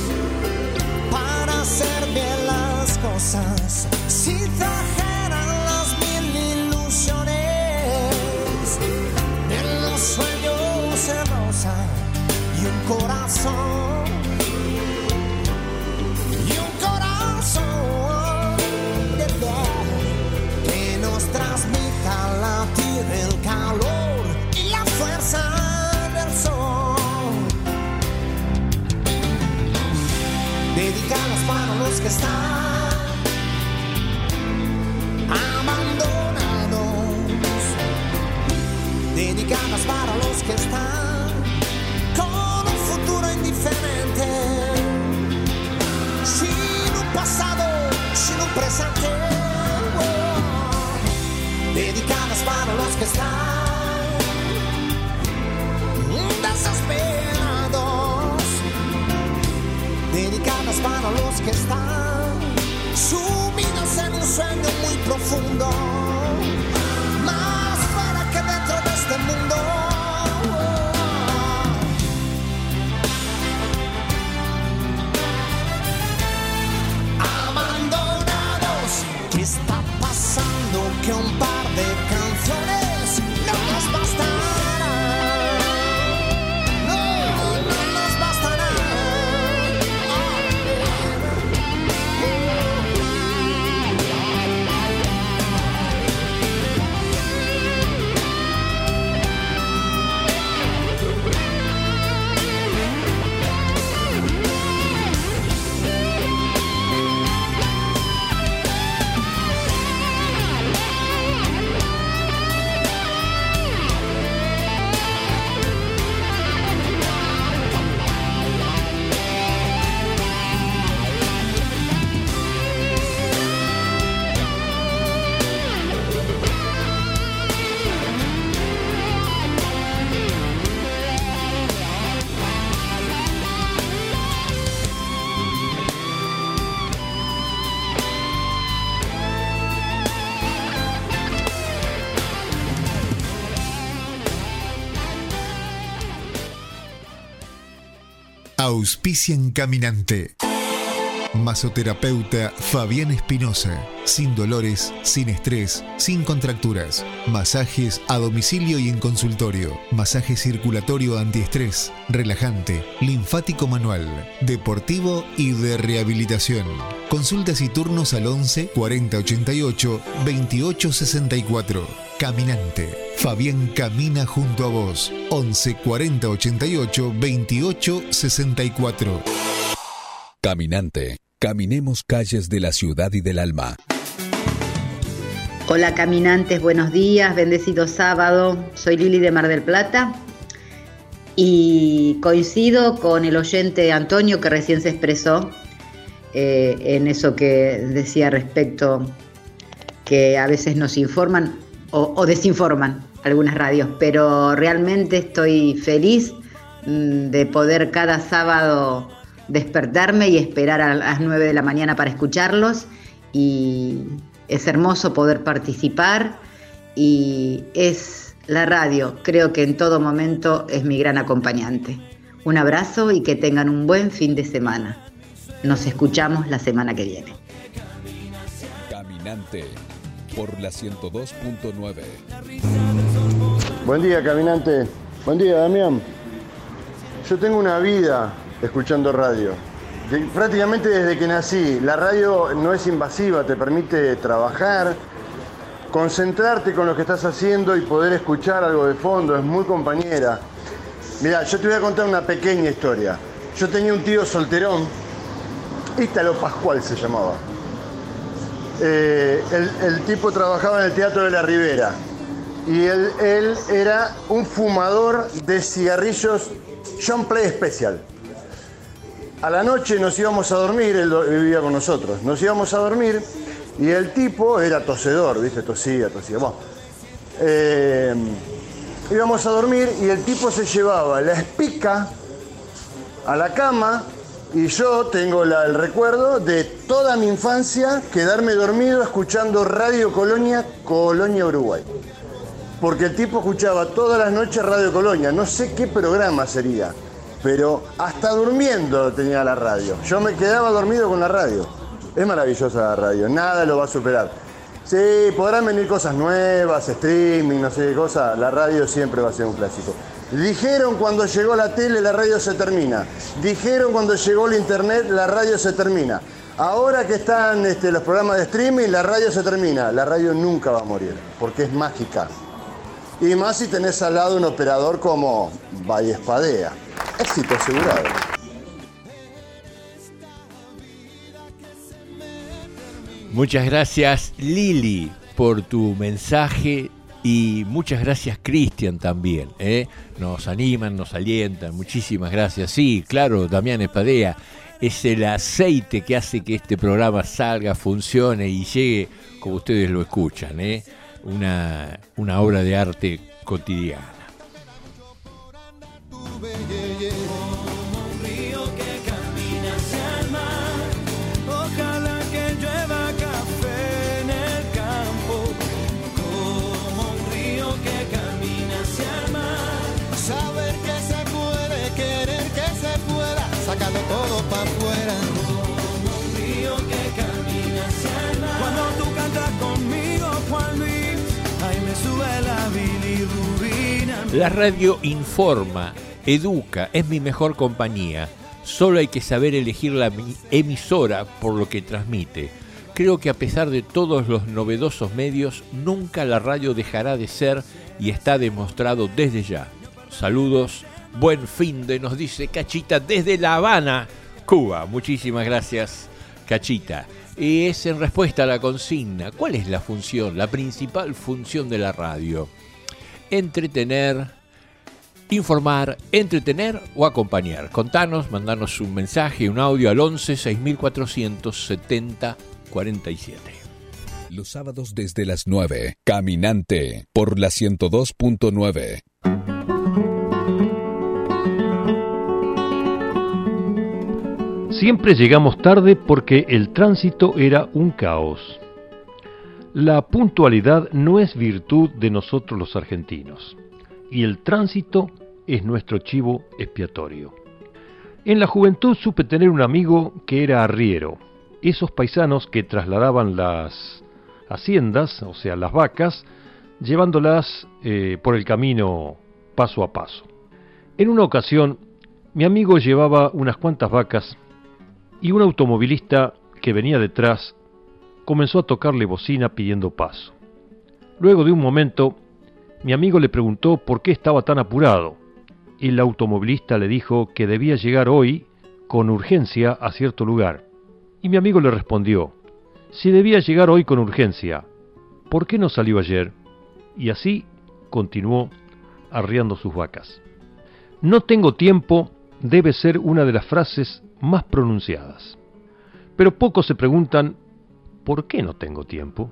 para hacer bien las cosas, si trajeran las mil ilusiones de los sueños de rosa y un corazón, y un corazón de verdad. que están abandonados, dedicadas para los que están con un futuro indiferente, sin un pasado, sin un presente, oh, dedicadas para los que están desesperados, dedicadas para los que están sumidos en un sueño muy profundo, más fuera que dentro de este mundo. Abandonados, ¿qué está pasando? Que un par de canciones no nos bastan. Auspician Caminante. Masoterapeuta Fabián Espinosa. Sin dolores, sin estrés, sin contracturas. Masajes a domicilio y en consultorio. Masaje circulatorio antiestrés, relajante, linfático manual, deportivo y de rehabilitación. Consultas y turnos al once cuarenta ochenta y ocho veintiocho sesenta y cuatro. Caminante. Fabián camina junto a vos. once cuarenta ochenta y ocho veintiocho sesenta y cuatro. Caminante. Caminemos calles de la ciudad y del alma. Hola caminantes, buenos días, bendecido sábado. Soy Lili de Mar del Plata y coincido con el oyente Antonio que recién se expresó eh, en eso que decía respecto que a veces nos informan o, o desinforman algunas radios, pero realmente estoy feliz mmm, de poder cada sábado despertarme y esperar a las nueve de la mañana para escucharlos, y es hermoso poder participar y es la radio, creo que en todo momento es mi gran acompañante. Un abrazo y que tengan un buen fin de semana. Nos escuchamos la semana que viene. Caminante por la ciento dos punto nueve. Buen día, caminante. Buen día, Damián. Yo tengo una vida escuchando radio. De, prácticamente desde que nací. La radio no es invasiva, te permite trabajar, concentrarte con lo que estás haciendo y poder escuchar algo de fondo. Es muy compañera. Mirá, yo te voy a contar una pequeña historia. Yo tenía un tío solterón, Ítalo Pascual se llamaba. Eh, el, el tipo trabajaba en el Teatro de la Ribera y él, él era un fumador de cigarrillos John Play Special. A la noche nos íbamos a dormir, él vivía con nosotros, nos íbamos a dormir y el tipo era tosedor, ¿viste? Tosía, tosía. Bueno, eh, íbamos a dormir y el tipo se llevaba la espica a la cama y yo tengo la, el recuerdo de toda mi infancia quedarme dormido escuchando Radio Colonia, Colonia, Uruguay. Porque el tipo escuchaba todas las noches Radio Colonia, no sé qué programa sería, pero hasta durmiendo tenía la radio. Yo me quedaba dormido con la radio. Es maravillosa la radio, nada lo va a superar. Sí, podrán venir cosas nuevas, streaming, no sé qué cosa, la radio siempre va a ser un clásico. Dijeron cuando llegó la tele, la radio se termina. Dijeron cuando llegó el internet, la radio se termina. Ahora que están este, los programas de streaming, la radio se termina. La radio nunca va a morir, porque es mágica. Y más si tenés al lado un operador como Vallespadea. Éxito asegurado. Muchas gracias, Lili, por tu mensaje y muchas gracias, Cristian, también. ¿eh? Nos animan, nos alientan. Muchísimas gracias. Sí, claro, Damián Espadea, es el aceite que hace que este programa salga, funcione y llegue como ustedes lo escuchan. ¿eh? Una, una obra de arte cotidiana. Sacando todo para afuera, como un río que camina hacia el mar. Cuando tú cantas conmigo, Juan Luis, ahí me sube la bilirrubina. La radio informa, educa, es mi mejor compañía. Solo hay que saber elegir la emisora por lo que transmite. Creo que a pesar de todos los novedosos medios, nunca la radio dejará de ser y está demostrado desde ya. Saludos. Buen fin de, nos dice Cachita desde La Habana, Cuba. Muchísimas gracias, Cachita. Y es en respuesta a la consigna. ¿Cuál es la función, la principal función de la radio? Entretener, informar, entretener o acompañar. Contanos, mandanos un mensaje, un audio al once seis mil cuatrocientos setenta cuarenta y siete. Los sábados desde las nueve, Caminante, por la ciento dos punto nueve. Siempre llegamos tarde porque el tránsito era un caos. La puntualidad no es virtud de nosotros los argentinos, y el tránsito es nuestro chivo expiatorio. En la juventud supe tener un amigo que era arriero, esos paisanos que trasladaban las haciendas, o sea, las vacas, llevándolas eh, por el camino paso a paso. En una ocasión, mi amigo llevaba unas cuantas vacas y un automovilista que venía detrás comenzó a tocarle bocina pidiendo paso. Luego de un momento, mi amigo le preguntó por qué estaba tan apurado. El automovilista le dijo que debía llegar hoy con urgencia a cierto lugar. Y mi amigo le respondió, si debía llegar hoy con urgencia, ¿por qué no salió ayer? Y así continuó arriando sus vacas. No tengo tiempo debe ser una de las frases más pronunciadas. Pero pocos se preguntan, ¿por qué no tengo tiempo?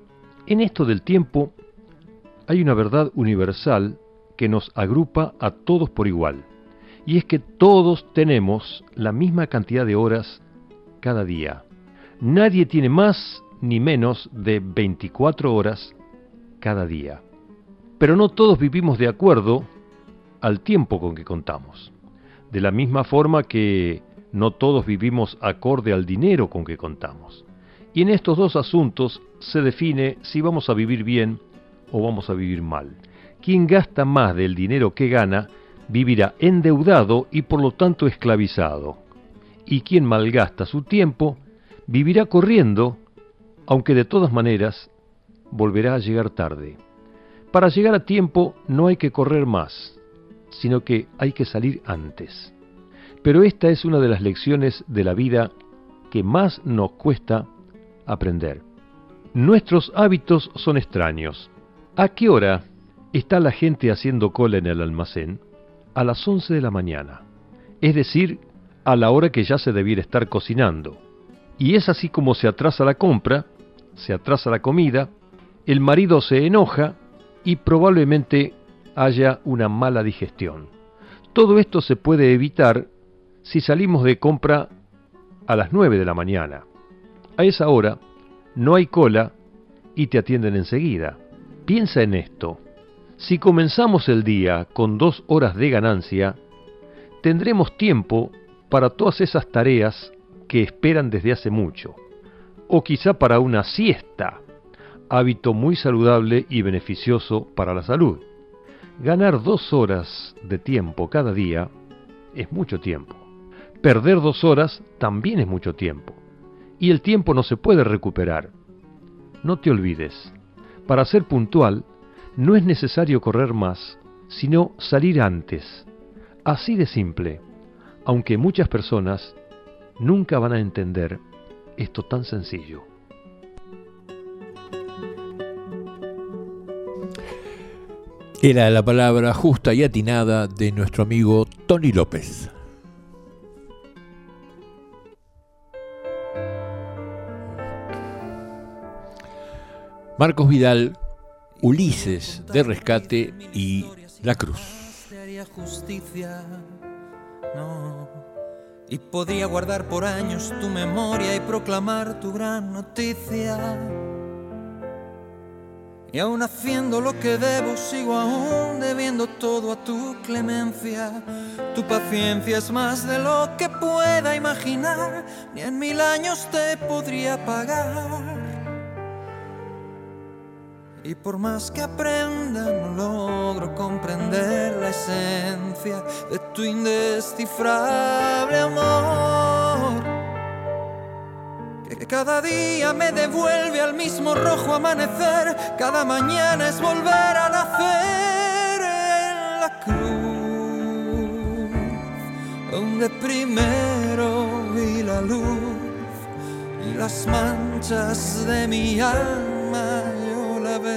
En esto del tiempo hay una verdad universal que nos agrupa a todos por igual, y es que todos tenemos la misma cantidad de horas cada día. Nadie tiene más ni menos de veinticuatro horas cada día. Pero no todos vivimos de acuerdo al tiempo con que contamos. De la misma forma que no todos vivimos acorde al dinero con que contamos. Y en estos dos asuntos se define si vamos a vivir bien o vamos a vivir mal. Quien gasta más del dinero que gana vivirá endeudado y por lo tanto esclavizado. Y quien malgasta su tiempo vivirá corriendo, aunque de todas maneras volverá a llegar tarde. Para llegar a tiempo no hay que correr más, sino que hay que salir antes. Pero esta es una de las lecciones de la vida que más nos cuesta aprender. Nuestros hábitos son extraños. ¿A qué hora está la gente haciendo cola en el almacén? A las once de la mañana, es decir, a la hora que ya se debiera estar cocinando. Y es así como se atrasa la compra, se atrasa la comida, el marido se enoja y probablemente haya una mala digestión. Todo esto se puede evitar si salimos de compra a las nueve de la mañana. A esa hora no hay cola y te atienden enseguida. Piensa en esto. Si comenzamos el día con dos horas de ganancia, tendremos tiempo para todas esas tareas que esperan desde hace mucho. O quizá para una siesta, hábito muy saludable y beneficioso para la salud. Ganar dos horas de tiempo cada día es mucho tiempo. Perder dos horas también es mucho tiempo. Y el tiempo no se puede recuperar. No te olvides, para ser puntual, no es necesario correr más, sino salir antes. Así de simple, aunque muchas personas nunca van a entender esto tan sencillo. Era la palabra justa y atinada de nuestro amigo Tony López. Marcos Vidal, Ulises de Rescate y La Cruz. Te haría justicia, no. Y podría guardar por años tu memoria y proclamar tu gran noticia. Y aún haciendo lo que debo, sigo aún debiendo todo a tu clemencia. Tu paciencia es más de lo que pueda imaginar, ni en mil años te podría pagar. Y por más que aprenda, no logro comprender la esencia de tu indescifrable amor, que cada día me devuelve al mismo rojo amanecer. Cada mañana es volver a nacer en la cruz, donde primero vi la luz y las manchas de mi alma yo la ve.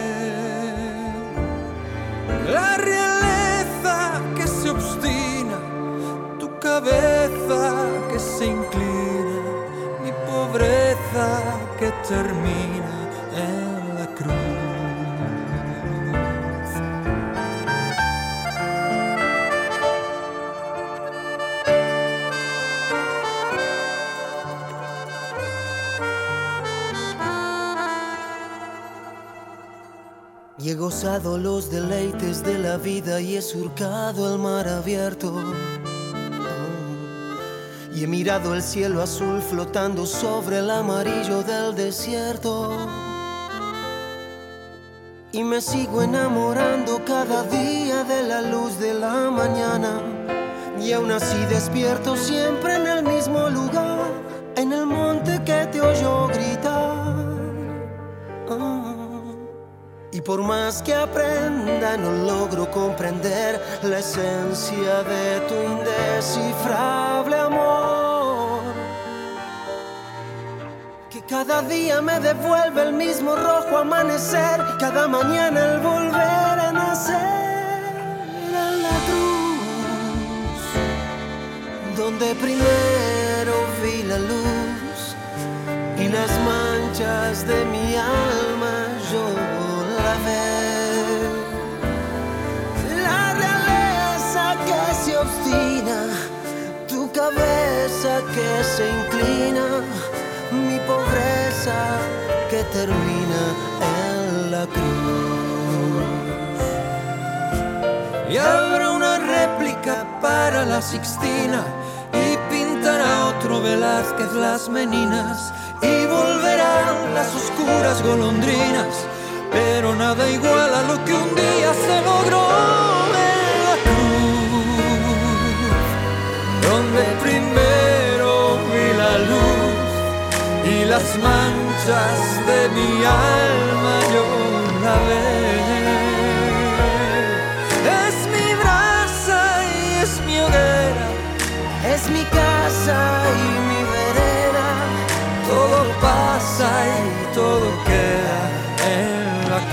La realeza que se obstina, tu cabeza que se inclina, mi pobreza que termina en la cruz. Y he gozado los deleites de la vida y he surcado el mar abierto. Y he mirado el cielo azul flotando sobre el amarillo del desierto. Y me sigo enamorando cada día de la luz de la mañana. Y aún así despierto siempre en el mismo lugar, en el monte que te oyó gritar. Oh. Y por más que aprenda no logro comprender la esencia de tu indescifrable amor, que cada día me devuelve el mismo rojo amanecer, cada mañana el volver a nacer en la cruz, donde primero vi la luz y las manchas de mi alma yo la ver. La realeza que se obstina, tu cabeza que se inclina, mi pobreza que termina en la cruz. Y habrá una réplica para la Sixtina y pintará otro Velázquez las meninas y volverán las oscuras golondrinas, pero nada igual a lo que un día se logró en la cruz, donde primero vi la luz y las manchas de mi alma yo la ve. Es mi brasa y es mi hoguera, es mi casa y mi vereda, todo pasa y todo queda en la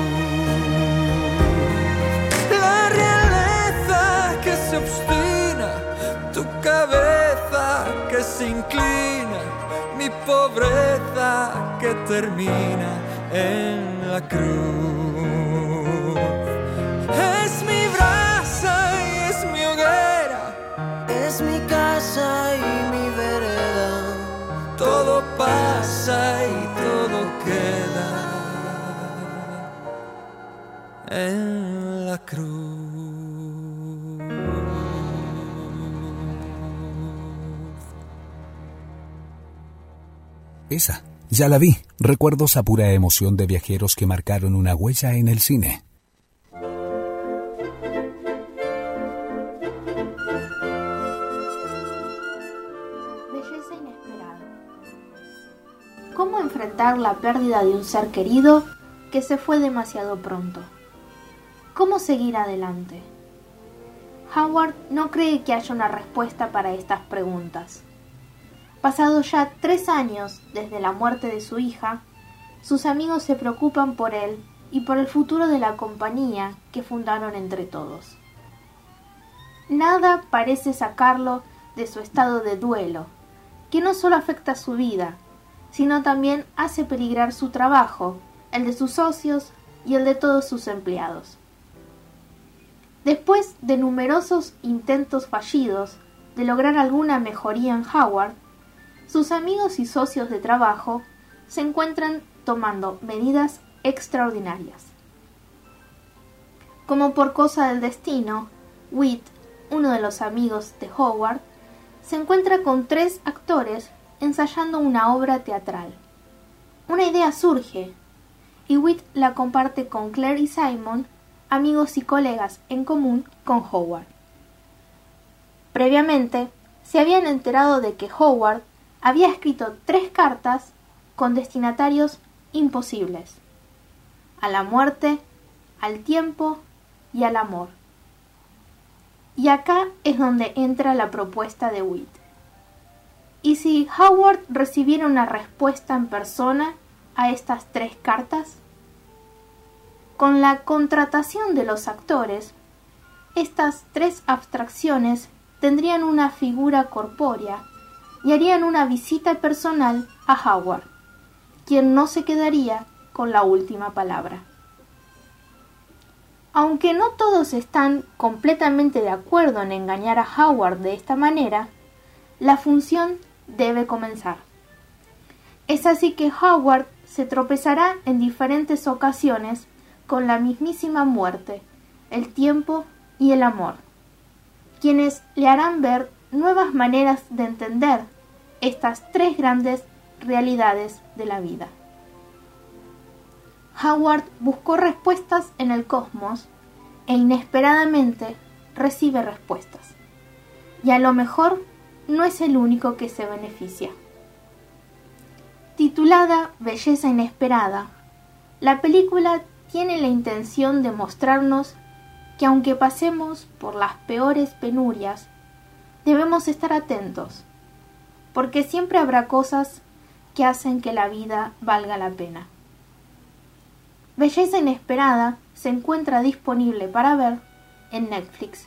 cruz. La realeza que se obstina, tu cabeza que se inclina, mi pobreza que termina en la cruz. Es mi brasa y es mi hoguera, es mi casa y mi vereda, todo pasa y todo queda en la cruz. Esa, ya la vi. Recuerdos a pura emoción de viajeros que marcaron una huella en el cine. Belleza inesperada. ¿Cómo enfrentar la pérdida de un ser querido que se fue demasiado pronto? ¿Cómo seguir adelante? Howard no cree que haya una respuesta para estas preguntas. Pasados ya tres años desde la muerte de su hija, sus amigos se preocupan por él y por el futuro de la compañía que fundaron entre todos. Nada parece sacarlo de su estado de duelo, que no solo afecta su vida, sino también hace peligrar su trabajo, el de sus socios y el de todos sus empleados. Después de numerosos intentos fallidos de lograr alguna mejoría en Howard, sus amigos y socios de trabajo se encuentran tomando medidas extraordinarias. Como por cosa del destino, Whit, uno de los amigos de Howard, se encuentra con tres actores ensayando una obra teatral. Una idea surge, y Whit la comparte con Claire y Simon, amigos y colegas en común con Howard. Previamente, se habían enterado de que Howard había escrito tres cartas con destinatarios imposibles: a la muerte, al tiempo y al amor. Y acá es donde entra la propuesta de Whit. ¿Y si Howard recibiera una respuesta en persona a estas tres cartas? Con la contratación de los actores, estas tres abstracciones tendrían una figura corpórea y harían una visita personal a Howard, quien no se quedaría con la última palabra. Aunque no todos están completamente de acuerdo en engañar a Howard de esta manera, la función debe comenzar. Es así que Howard se tropezará en diferentes ocasiones con la mismísima muerte, el tiempo y el amor, quienes le harán ver nuevas maneras de entender estas tres grandes realidades de la vida. Howard buscó respuestas en el cosmos e inesperadamente recibe respuestas. Y a lo mejor no es el único que se beneficia. Titulada Belleza Inesperada, la película tiene la intención de mostrarnos que aunque pasemos por las peores penurias, debemos estar atentos, porque siempre habrá cosas que hacen que la vida valga la pena. Belleza Inesperada se encuentra disponible para ver en Netflix.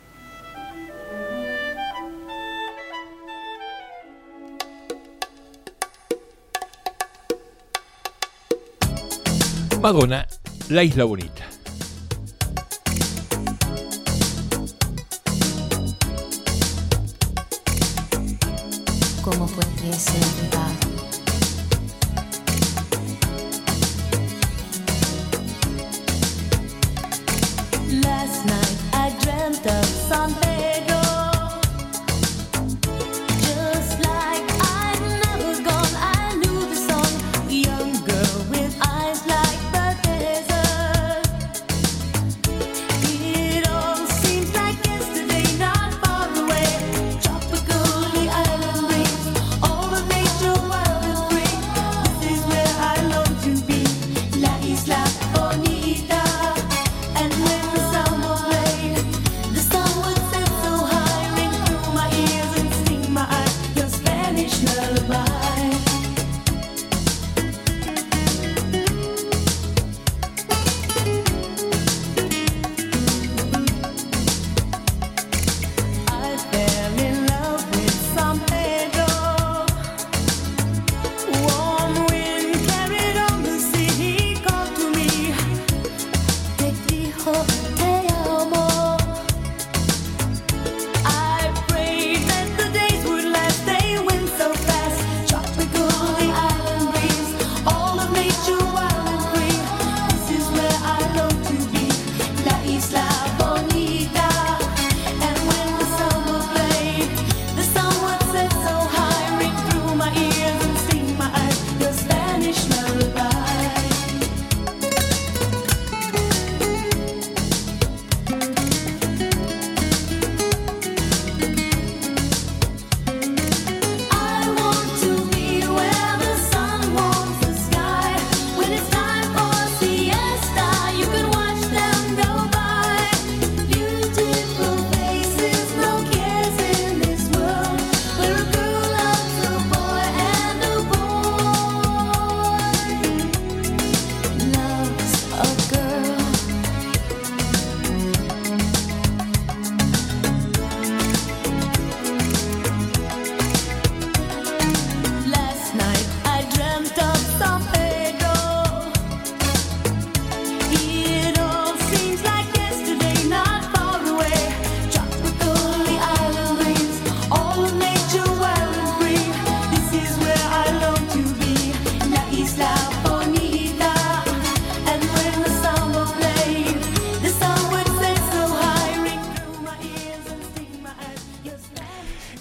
Madonna, La Isla Bonita. ¿Cómo fue que se va? Last night I dreamt of San Pedro, just like I'd never gone. I knew the song, young girl with eyes like the desert. It all seems like yesterday, not far away. Tropical island breeze, all the nature wild.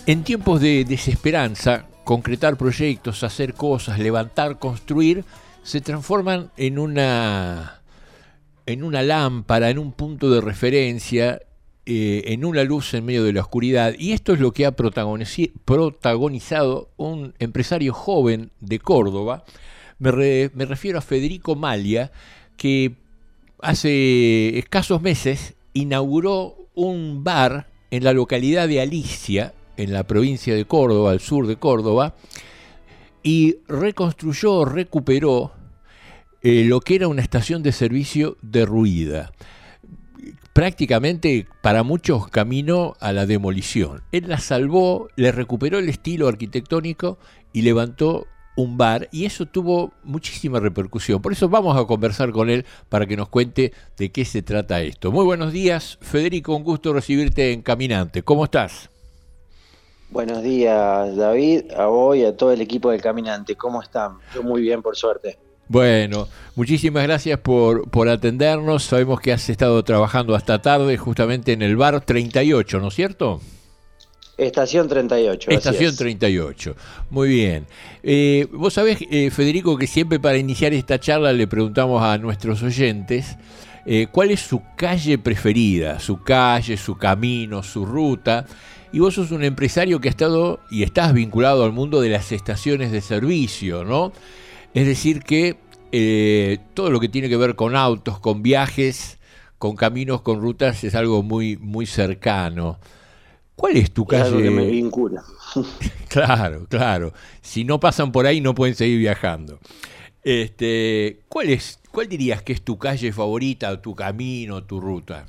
En tiempos de desesperanza, concretar proyectos, hacer cosas, levantar, construir, se transforman en una, en una lámpara, en un punto de referencia, eh, en una luz en medio de la oscuridad. Y esto es lo que ha protagoniz- protagonizado un empresario joven de Córdoba. Me, re, me refiero a Federico Malia, que hace escasos meses inauguró un bar en la localidad de Alicia, en la provincia de Córdoba, al sur de Córdoba, y reconstruyó, recuperó eh, lo que era una estación de servicio derruida. Prácticamente para muchos camino a la demolición. Él la salvó, le recuperó el estilo arquitectónico y levantó un bar, y eso tuvo muchísima repercusión. Por eso vamos a conversar con él para que nos cuente de qué se trata esto. Muy buenos días, Federico, un gusto recibirte en Caminante. ¿Cómo estás? Buenos días, David, a vos y a todo el equipo del Caminante. ¿Cómo están? Yo muy bien, por suerte. Bueno, muchísimas gracias por, por atendernos. Sabemos que has estado trabajando hasta tarde justamente en el bar treinta y ocho, ¿no es cierto? Estación treinta y ocho. Estación treinta y ocho. Muy bien. Eh, vos sabés, eh, Federico, que siempre para iniciar esta charla le preguntamos a nuestros oyentes eh, cuál es su calle preferida, su calle, su camino, su ruta. Y vos sos un empresario que ha estado y estás vinculado al mundo de las estaciones de servicio, ¿no? Es decir que eh, todo lo que tiene que ver con autos, con viajes, con caminos, con rutas, es algo muy, muy cercano. ¿Cuál es tu calle? Es algo que me vincula. Claro, claro. Si no pasan por ahí no pueden seguir viajando. Este, ¿cuál es, cuál dirías que es tu calle favorita, tu camino, tu ruta?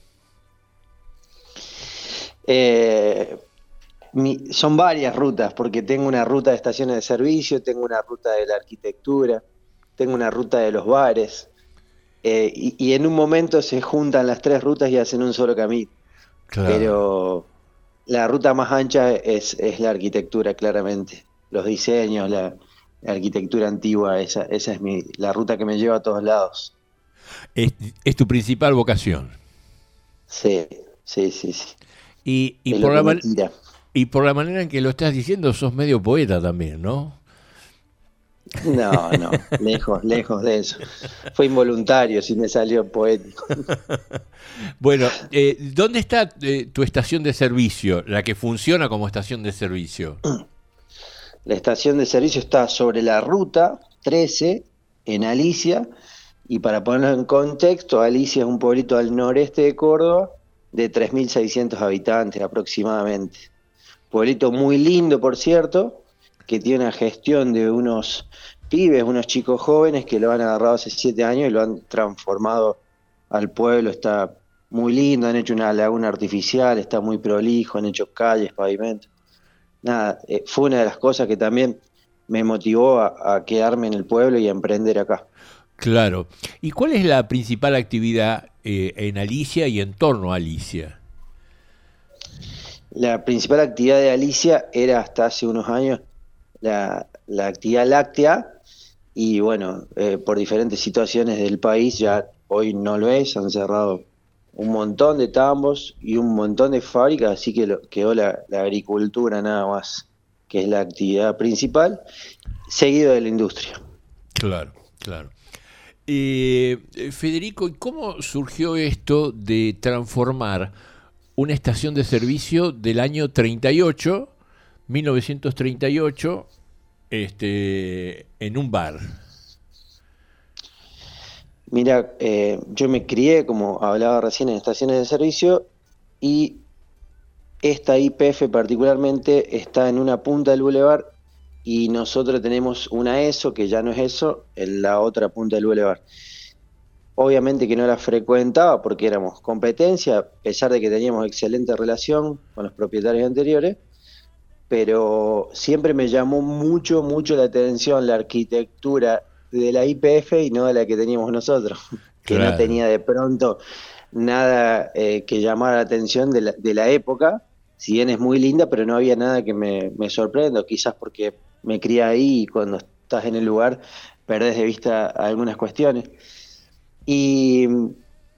Eh, mi, son varias rutas, porque tengo una ruta de estaciones de servicio, tengo una ruta de la arquitectura, tengo una ruta de los bares, eh, y, y en un momento se juntan las tres rutas y hacen un solo camino. Claro. Pero la ruta más ancha es, es la arquitectura, claramente. Los diseños, la, la arquitectura antigua, esa, esa es mi, la ruta que me lleva a todos lados. Es, es tu principal vocación. Sí, sí, sí, sí. Y, y, por la man- y por la manera en que lo estás diciendo, sos medio poeta también, ¿no? No, no, lejos, lejos de eso. Fue involuntario, si me salió poético. Bueno, eh, ¿dónde está eh, tu estación de servicio, la que funciona como estación de servicio? La estación de servicio está sobre la ruta trece, en Alicia, y para ponerlo en contexto, Alicia es un pueblito al noreste de Córdoba, de tres mil seiscientos habitantes aproximadamente. Pueblito muy lindo, por cierto, que tiene una gestión de unos pibes, unos chicos jóvenes que lo han agarrado hace siete años y lo han transformado al pueblo. Está muy lindo, han hecho una laguna artificial, está muy prolijo, han hecho calles, pavimentos. Nada, eh, fue una de las cosas que también me motivó a, a quedarme en el pueblo y a emprender acá. Claro. ¿Y cuál es la principal actividad eh, en Alicia y en torno a Alicia? La principal actividad de Alicia era hasta hace unos años la, la actividad láctea, y bueno, eh, por diferentes situaciones del país ya hoy no lo es, han cerrado un montón de tambos y un montón de fábricas, así que lo, quedó la, la agricultura nada más, que es la actividad principal, seguido de la industria. Claro, claro. Eh, Federico, ¿cómo surgió esto de transformar una estación de servicio del año treinta y ocho, mil novecientos treinta y ocho, este, en un bar? Mira, eh, yo me crié, como hablaba recién, en estaciones de servicio, y esta I P F particularmente está en una punta del bulevar, y nosotros tenemos una ESO, que ya no es ESO, en la otra punta del bulevar. Obviamente que no la frecuentaba porque éramos competencia, a pesar de que teníamos excelente relación con los propietarios anteriores, pero siempre me llamó mucho, mucho la atención la arquitectura de la I P F y no de la que teníamos nosotros, que claro, no tenía de pronto nada eh, que llamara la atención de la, de la época, si bien es muy linda, pero no había nada que me, me sorprenda, quizás porque me crié ahí y cuando estás en el lugar perdés de vista algunas cuestiones. Y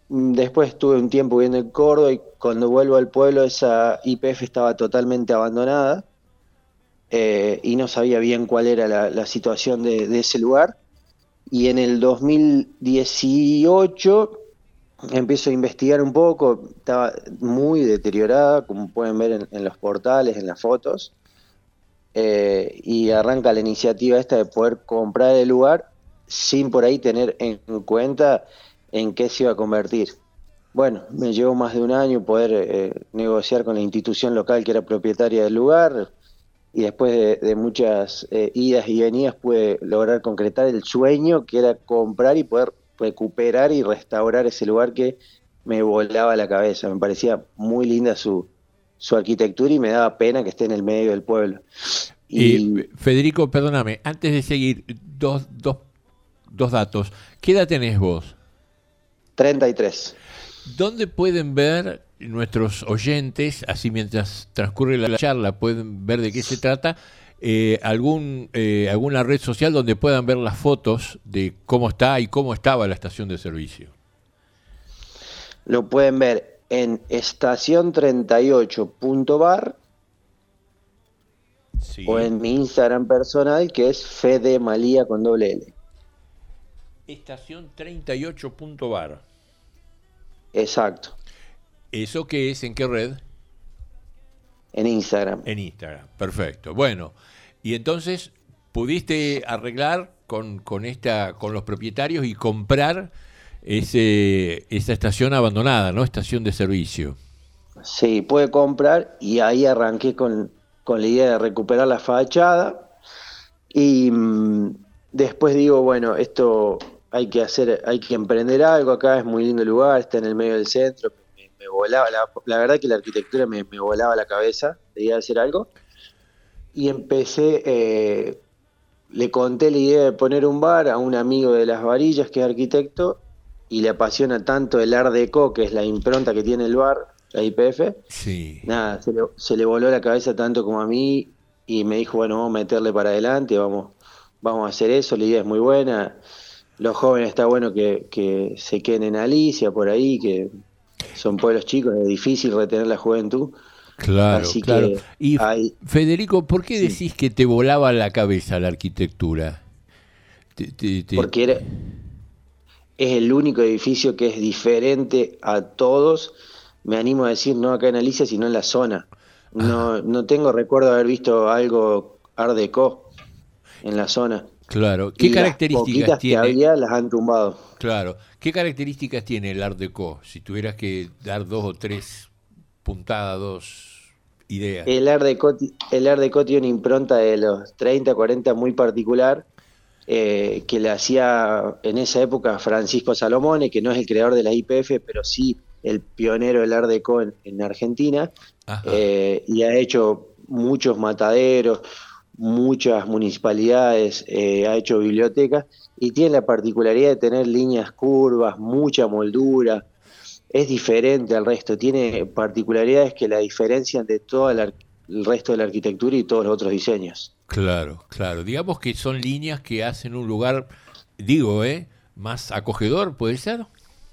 Después estuve un tiempo viviendo en Córdoba y cuando vuelvo al pueblo esa Y P F estaba totalmente abandonada eh, y no sabía bien cuál era la, la situación de, de ese lugar. Y en el dos mil dieciocho empiezo a investigar un poco, estaba muy deteriorada, como pueden ver en, en los portales, en las fotos, eh, y arranca la iniciativa esta de poder comprar el lugar sin por ahí tener en cuenta en qué se iba a convertir. Bueno, me llevó más de un año poder eh, negociar con la institución local que era propietaria del lugar, y después de, de muchas eh, idas y venidas pude lograr concretar el sueño que era comprar y poder recuperar y restaurar ese lugar que me volaba la cabeza. Me parecía muy linda su, su arquitectura y me daba pena que esté en el medio del pueblo. Y eh, Federico, perdóname, antes de seguir, dos, dos, dos datos. ¿Qué edad tenés vos? treinta y tres. ¿Dónde pueden ver nuestros oyentes, así mientras transcurre la charla, pueden ver de qué se trata, eh, algún eh, alguna red social donde puedan ver las fotos de cómo está y cómo estaba la estación de servicio? Lo pueden ver en estación treinta y ocho punto bar sí. O en mi Instagram personal, que es Fede Malía con doble L. Estación treinta y ocho punto bar. Exacto. ¿Eso qué es? ¿En qué red? En Instagram. En Instagram, perfecto. Bueno, y entonces pudiste arreglar con, con, esta, con los propietarios y comprar ese, esa estación abandonada, ¿no? Estación de servicio. Sí, pude comprar y ahí arranqué con, con la idea de recuperar la fachada y mmm, después digo, bueno, esto hay que hacer, hay que emprender algo, acá es muy lindo el lugar, está en el medio del centro. Me volaba, la, la verdad que la arquitectura me, me volaba la cabeza, debía hacer algo, y empecé, eh, le conté la idea de poner un bar a un amigo de Las Varillas que es arquitecto, y le apasiona tanto el Art Deco, que es la impronta que tiene el bar, la Y P F, sí. Nada, se le, se le voló la cabeza tanto como a mí, y me dijo, bueno, vamos a meterle para adelante, vamos, vamos a hacer eso, la idea es muy buena, los jóvenes está bueno que, que se queden en Alicia, por ahí, que son pueblos chicos, es difícil retener la juventud. Claro, Así claro. Que y hay... Federico, ¿por qué sí. decís que te volaba la cabeza la arquitectura? Te, te, te... Porque era, es el único edificio que es diferente a todos, me animo a decir, no acá en Alicia, sino en la zona. No, no tengo recuerdo de haber visto algo Art Deco en la zona. Claro. ¿Qué y características las tiene? Que había las han tumbado. Claro. ¿Qué características tiene el Art Deco? Si tuvieras que dar dos o tres puntadas, dos ideas. El Art Deco, el Art Deco tiene una impronta de los treinta, cuarenta muy particular, eh, que le hacía en esa época Francisco Salomone, que no es el creador de la Y P F, pero sí el pionero del Art Deco en, en Argentina, eh, y ha hecho muchos mataderos, muchas municipalidades, eh, ha hecho bibliotecas y tiene la particularidad de tener líneas curvas, mucha moldura, es diferente al resto, tiene particularidades que la diferencian de todo el, el resto de la arquitectura y todos los otros diseños. Claro, claro, digamos que son líneas que hacen un lugar, digo, eh, más acogedor, ¿puede ser?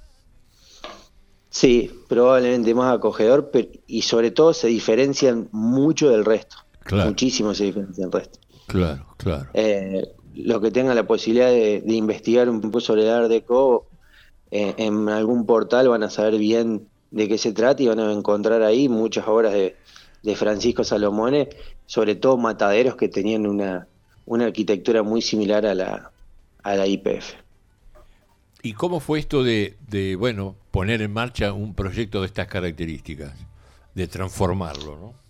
Sí, probablemente más acogedor, pero, y sobre todo se diferencian mucho del resto. Claro. Muchísimo se diferencia del resto. Claro, claro. Eh, los que tengan la posibilidad de, de investigar un poco sobre el Art Deco eh, en algún portal van a saber bien de qué se trata y van a encontrar ahí muchas obras de, de Francisco Salomone, sobre todo mataderos que tenían una, una arquitectura muy similar a la, a la Y P F. ¿Y cómo fue esto de, de, bueno, poner en marcha un proyecto de estas características, de transformarlo, ¿no?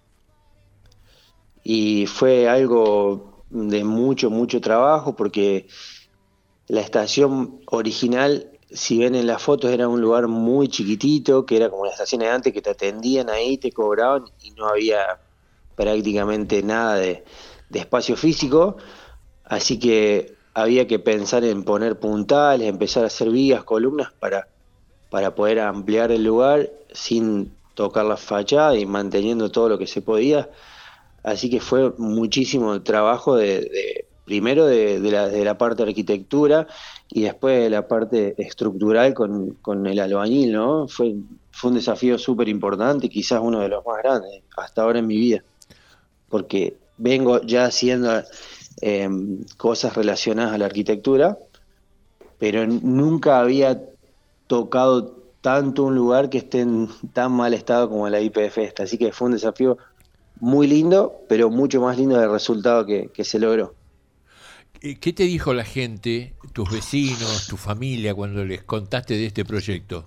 Y fue algo de mucho, mucho trabajo, porque la estación original, si ven en las fotos, era un lugar muy chiquitito, que era como las estaciones de antes, que te atendían ahí, te cobraban, y no había prácticamente nada de, de espacio físico, así que había que pensar en poner puntales, empezar a hacer vigas, columnas, para, para poder ampliar el lugar sin tocar la fachada y manteniendo todo lo que se podía. Así que fue muchísimo trabajo de, de primero de, de, la, de la parte de arquitectura y después de la parte estructural con, con el albañil, ¿no? Fue, fue un desafío súper importante y quizás uno de los más grandes hasta ahora en mi vida, porque vengo ya haciendo eh, cosas relacionadas a la arquitectura, pero nunca había tocado tanto un lugar que esté en tan mal estado como la I P F esta, así que fue un desafío muy lindo, pero mucho más lindo del resultado que, que se logró. ¿Qué te dijo la gente, tus vecinos, tu familia, cuando les contaste de este proyecto?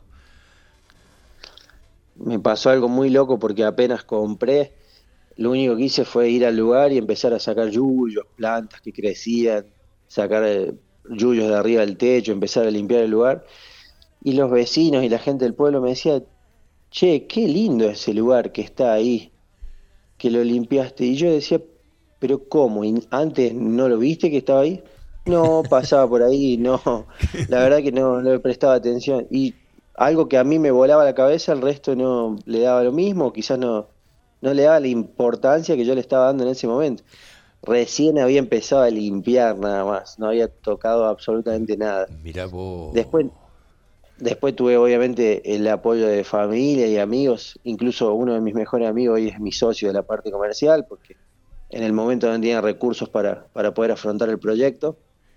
Me pasó algo muy loco porque apenas compré, lo único que hice fue ir al lugar y empezar a sacar yuyos, plantas que crecían, sacar eh, yuyos de arriba del techo, empezar a limpiar el lugar. Y los vecinos y la gente del pueblo me decían, che, qué lindo ese lugar que está ahí, que lo limpiaste. Y yo decía, pero ¿cómo? ¿Y antes no lo viste que estaba ahí? No, pasaba por ahí, no, la verdad que no, no le prestaba atención. Y algo que a mí me volaba la cabeza, el resto no le daba lo mismo, quizás no, no le daba la importancia que yo le estaba dando en ese momento. Recién había empezado a limpiar nada más, no había tocado absolutamente nada. Mirá vos. Después, después tuve obviamente el apoyo de familia y amigos, incluso uno de mis mejores amigos hoy es mi socio de la parte comercial, porque en el momento no tenía recursos para, para poder afrontar el proyecto.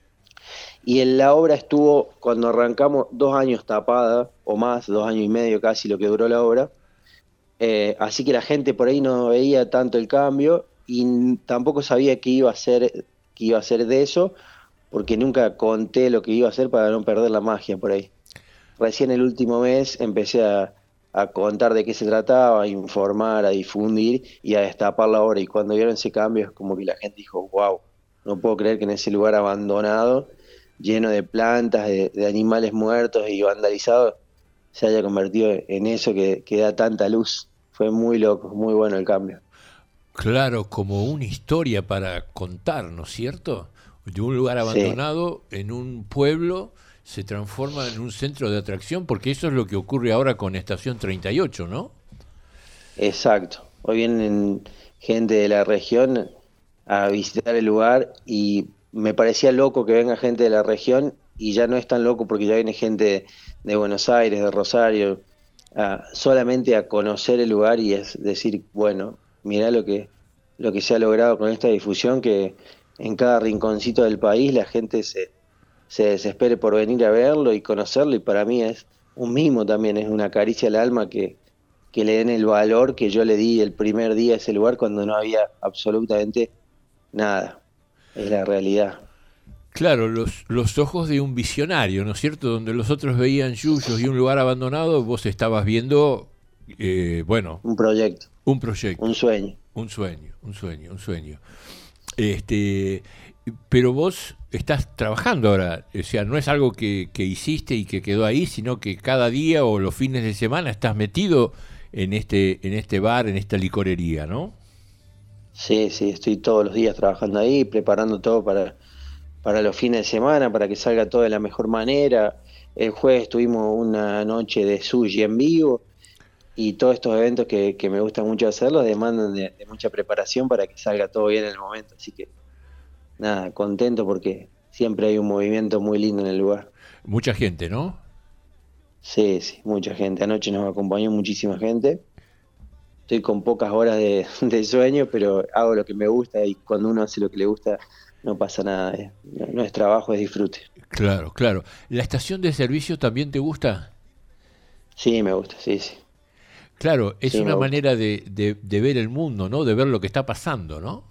Y en la obra estuvo, cuando arrancamos, dos años tapada, o más, dos años y medio casi lo que duró la obra. Eh, así que la gente por ahí no veía tanto el cambio y tampoco sabía qué iba a hacer, qué iba a hacer de eso, porque nunca conté lo que iba a hacer para no perder la magia por ahí. Recién el último mes empecé a, a contar de qué se trataba, a informar, a difundir y a destapar la obra. Y cuando vieron ese cambio es como que la gente dijo, wow, no puedo creer que en ese lugar abandonado, lleno de plantas, de, de animales muertos y vandalizados, se haya convertido en eso que, que da tanta luz. Fue muy loco, muy bueno el cambio. Claro, como una historia para contar, ¿no es cierto? De un lugar abandonado sí. En un pueblo se transforma en un centro de atracción, porque eso es lo que ocurre ahora con Estación treinta y ocho, ¿no? Exacto. Hoy vienen gente de la región a visitar el lugar y me parecía loco que venga gente de la región y ya no es tan loco porque ya viene gente de Buenos Aires, de Rosario, a, solamente a conocer el lugar y es decir, bueno, mirá lo que, lo que se ha logrado con esta difusión, que en cada rinconcito del país la gente se, se desespere por venir a verlo y conocerlo, y para mí es un mimo también, es una caricia al alma que, que le den el valor que yo le di el primer día a ese lugar cuando no había absolutamente nada. Es la realidad. Claro, los, los ojos de un visionario, ¿no es cierto? Donde los otros veían yuyos y un lugar abandonado, vos estabas viendo, eh, bueno... Un proyecto. Un proyecto. Un sueño. Un sueño, un sueño, un sueño. Este, pero vos estás trabajando ahora, o sea, no es algo que, que hiciste y que quedó ahí, sino que cada día o los fines de semana estás metido en este, en este bar, en esta licorería, ¿no? Sí, sí, estoy todos los días trabajando ahí, preparando todo para, para los fines de semana, para que salga todo de la mejor manera. El jueves tuvimos una noche de sushi en vivo y todos estos eventos que, que me gusta mucho hacerlos demandan de, de mucha preparación para que salga todo bien en el momento. Así que, nada, contento porque siempre hay un movimiento muy lindo en el lugar. Mucha gente, ¿no? Sí, sí, mucha gente. Anoche nos acompañó muchísima gente. Estoy con pocas horas de, de sueño, pero hago lo que me gusta y cuando uno hace lo que le gusta no pasa nada. Eh. No es trabajo, es disfrute. Claro, claro. ¿La estación de servicio también te gusta? Sí, me gusta, sí, sí. Claro, es sí, una manera de, de, de ver el mundo, ¿no? De ver lo que está pasando, ¿no?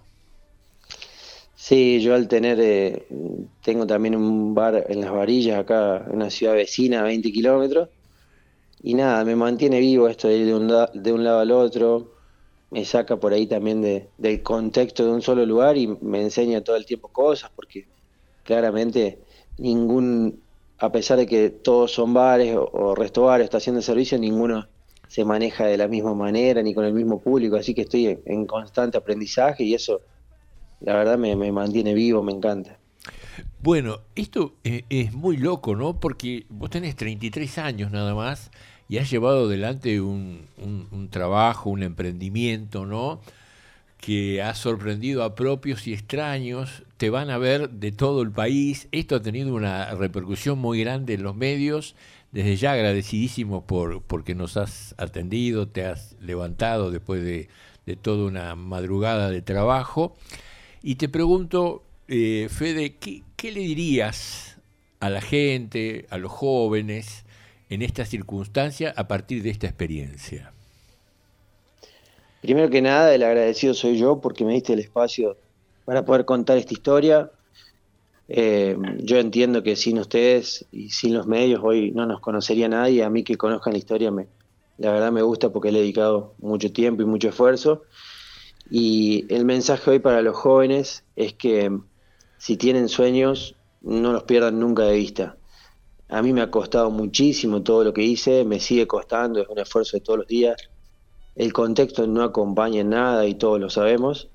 Sí, yo al tener, eh, tengo también un bar en Las Varillas, acá en una ciudad vecina, a veinte kilómetros. Y nada, me mantiene vivo esto de ir de un, de un lado al otro, me saca por ahí también de, del contexto de un solo lugar y me enseña todo el tiempo cosas, porque claramente ningún, a pesar de que todos son bares o, o restaurantes, estación de servicio, ninguno se maneja de la misma manera ni con el mismo público, así que estoy en, en constante aprendizaje y eso la verdad me, me mantiene vivo, me encanta. Bueno, esto es, es muy loco, ¿no? Porque vos tenés treinta y tres años nada más y has llevado adelante un, un, un trabajo, un emprendimiento, ¿no? que ha sorprendido a propios y extraños. Te van a ver de todo el país. Esto ha tenido una repercusión muy grande en los medios. Desde ya agradecidísimo por porque nos has atendido, te has levantado después de, de toda una madrugada de trabajo. Y te pregunto, eh, Fede, ¿qué, ¿qué le dirías a la gente, a los jóvenes, en esta circunstancia a partir de esta experiencia? Primero que nada, el agradecido soy yo porque me diste el espacio para poder contar esta historia. Eh, yo entiendo que sin ustedes y sin los medios hoy no nos conocería nadie. A mí que conozcan la historia, me, la verdad me gusta porque le he dedicado mucho tiempo y mucho esfuerzo. Y el mensaje hoy para los jóvenes es que si tienen sueños, no los pierdan nunca de vista. A mí me ha costado muchísimo todo lo que hice, me sigue costando, es un esfuerzo de todos los días. El contexto no acompaña en nada y todos lo sabemos,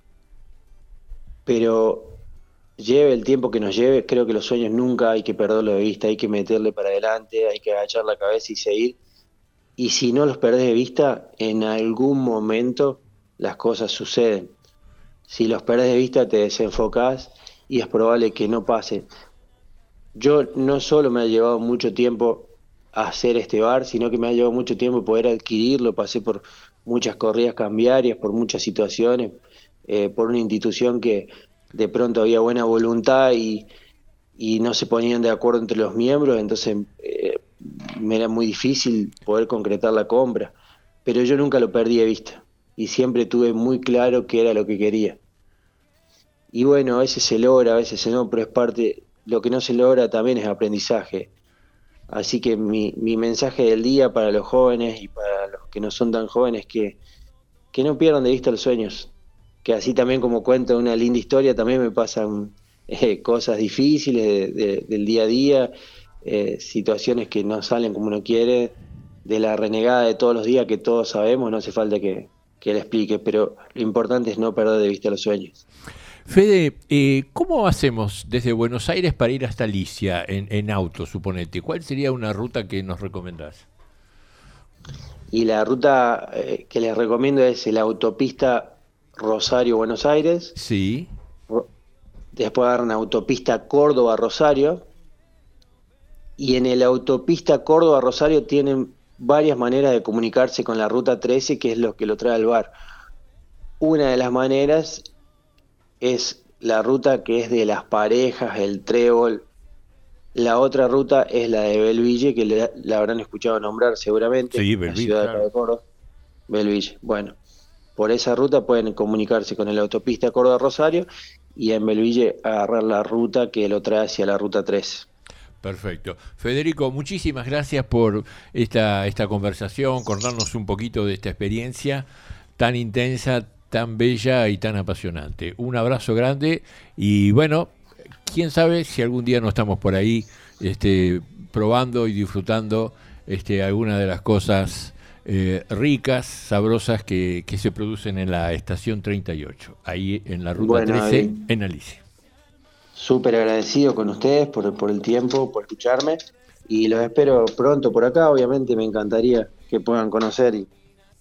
pero lleve el tiempo que nos lleve, creo que los sueños nunca hay que perderlos de vista, hay que meterle para adelante, hay que agachar la cabeza y seguir. Y si no los perdés de vista, en algún momento las cosas suceden. Si los perdés de vista, te desenfocás y es probable que no pase. Yo no solo me ha llevado mucho tiempo hacer este bar, sino que me ha llevado mucho tiempo poder adquirirlo. Pasé por muchas corridas cambiarias, por muchas situaciones, eh, por una institución que de pronto había buena voluntad y, y no se ponían de acuerdo entre los miembros, entonces eh, me era muy difícil poder concretar la compra, pero yo nunca lo perdí de vista y siempre tuve muy claro qué era lo que quería. Y bueno, a veces se logra, a veces no, pero es parte, lo que no se logra también es aprendizaje. Así que mi, mi mensaje del día para los jóvenes y para los que no son tan jóvenes, que, que no pierdan de vista los sueños. Que así también como cuento una linda historia, también me pasan eh, cosas difíciles de, de, del día a día, eh, situaciones que no salen como uno quiere, de la renegada de todos los días que todos sabemos, no hace falta que, que le explique, pero lo importante es no perder de vista los sueños. Fede, eh, ¿cómo hacemos desde Buenos Aires para ir hasta Alicia en, en auto, suponete? ¿Cuál sería una ruta que nos recomendás? Y la ruta eh, que les recomiendo es la autopista Rosario-Buenos Aires. Sí. Después agarran autopista Córdoba-Rosario. Y en el autopista Córdoba-Rosario tienen varias maneras de comunicarse con la ruta trece, que es lo que lo trae al bar. Una de las maneras es la ruta que es de Las Parejas, el Trébol. La otra ruta es la de Belville, que le, la habrán escuchado nombrar seguramente. Sí, la Belville, ciudad claro. de Córdoba. Belville, bueno. Por esa ruta pueden comunicarse con la autopista Córdoba-Rosario y en Belville agarrar la ruta que lo trae hacia la ruta tres. Perfecto. Federico, muchísimas gracias por esta, esta conversación, contarnos un poquito de esta experiencia tan intensa, tan bella y tan apasionante. Un abrazo grande y bueno, quién sabe si algún día no estamos por ahí este, probando y disfrutando este, alguna de las cosas eh, ricas, sabrosas que, que se producen en la estación treinta y ocho, ahí en la ruta Bueno, trece, ahí. en Alicia. Súper agradecido con ustedes por, por el tiempo, por escucharme y los espero pronto por acá. Obviamente me encantaría que puedan conocer y,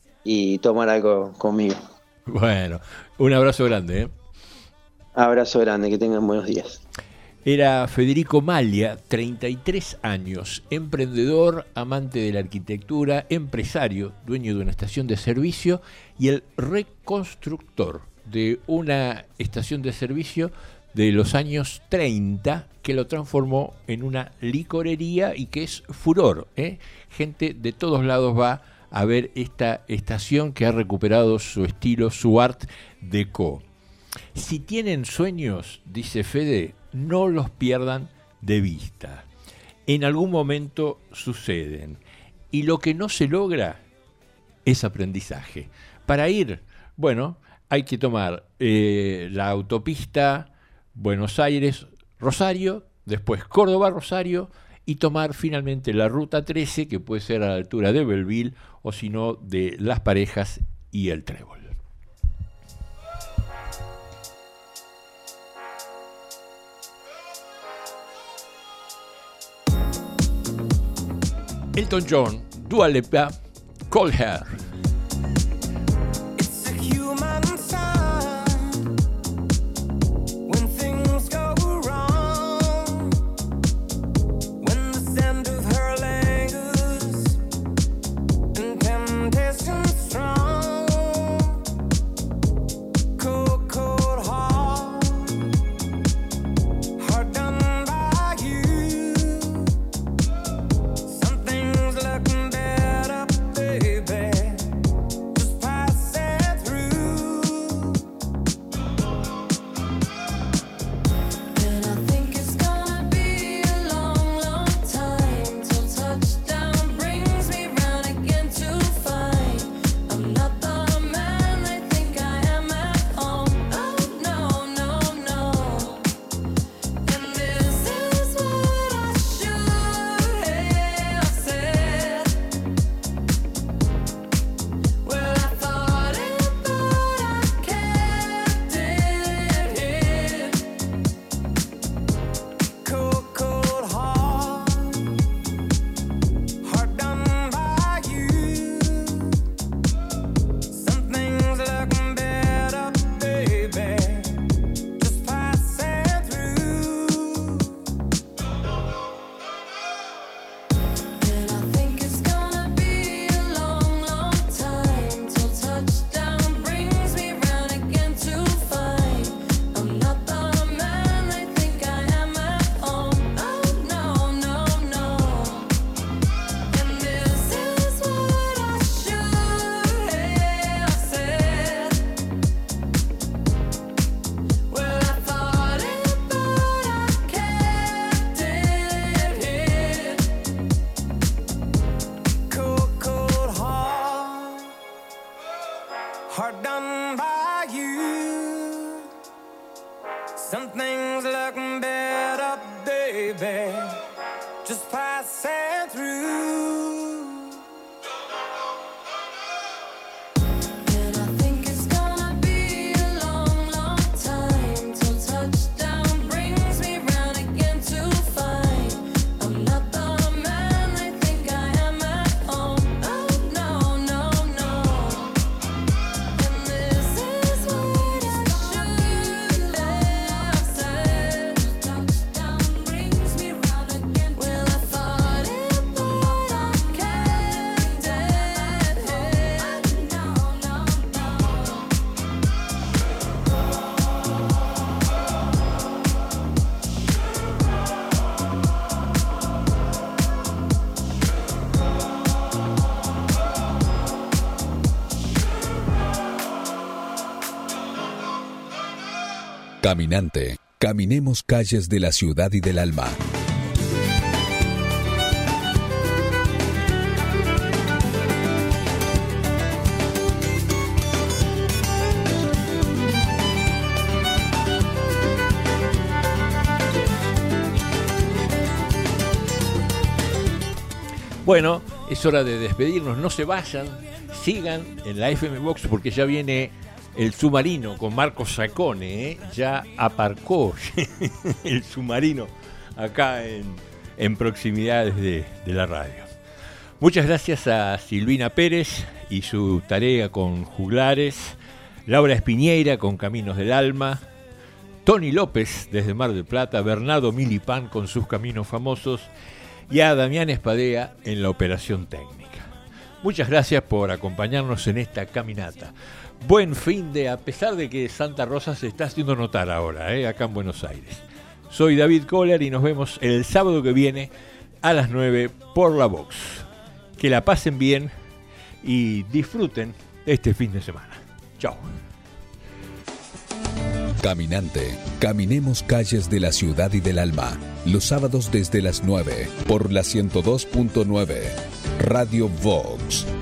y tomar algo conmigo. Bueno, un abrazo grande. ¿eh? Abrazo grande, que tengan buenos días. Era Federico Maglia, treinta y tres años, emprendedor, amante de la arquitectura, empresario, dueño de una estación de servicio y el reconstructor de una estación de servicio de los años treinta que lo transformó en una licorería y que es furor. ¿eh? Gente de todos lados va a ver esta estación que ha recuperado su estilo, su art déco. Si tienen sueños, dice Fede, no los pierdan de vista. En algún momento suceden. Y lo que no se logra es aprendizaje. Para ir, bueno, hay que tomar eh, la autopista Buenos Aires-Rosario, después Córdoba-Rosario, y tomar finalmente la ruta trece, que puede ser a la altura de Belville, o si no, de Las Parejas y el Trébol. Elton John, Dua Lipa, Cold Hair. It's a human sign Some things look better, baby, just passing through. Caminante, caminemos calles de la ciudad y del alma. Bueno, es hora de despedirnos, no se vayan, sigan en la F M Box porque ya viene el submarino con Marcos Sacone, ¿eh? Ya aparcó el submarino acá en, en proximidades de, de la radio. Muchas gracias a Silvina Pérez y su tarea con juglares, Laura Espiñeira con Caminos del Alma, Tony López desde Mar del Plata, Bernardo Milipán con sus Caminos Famosos y a Damián Espadea en la operación técnica. Muchas gracias por acompañarnos en esta caminata. Buen fin de, a pesar de que Santa Rosa se está haciendo notar ahora, ¿eh? Acá en Buenos Aires. Soy David Kohler y nos vemos el sábado que viene a las nueve por la Vox. Que la pasen bien y disfruten este fin de semana. Chao. Caminante, caminemos calles de la ciudad y del alma. Los sábados desde las nueve por la ciento dos punto nueve. Radio Vox.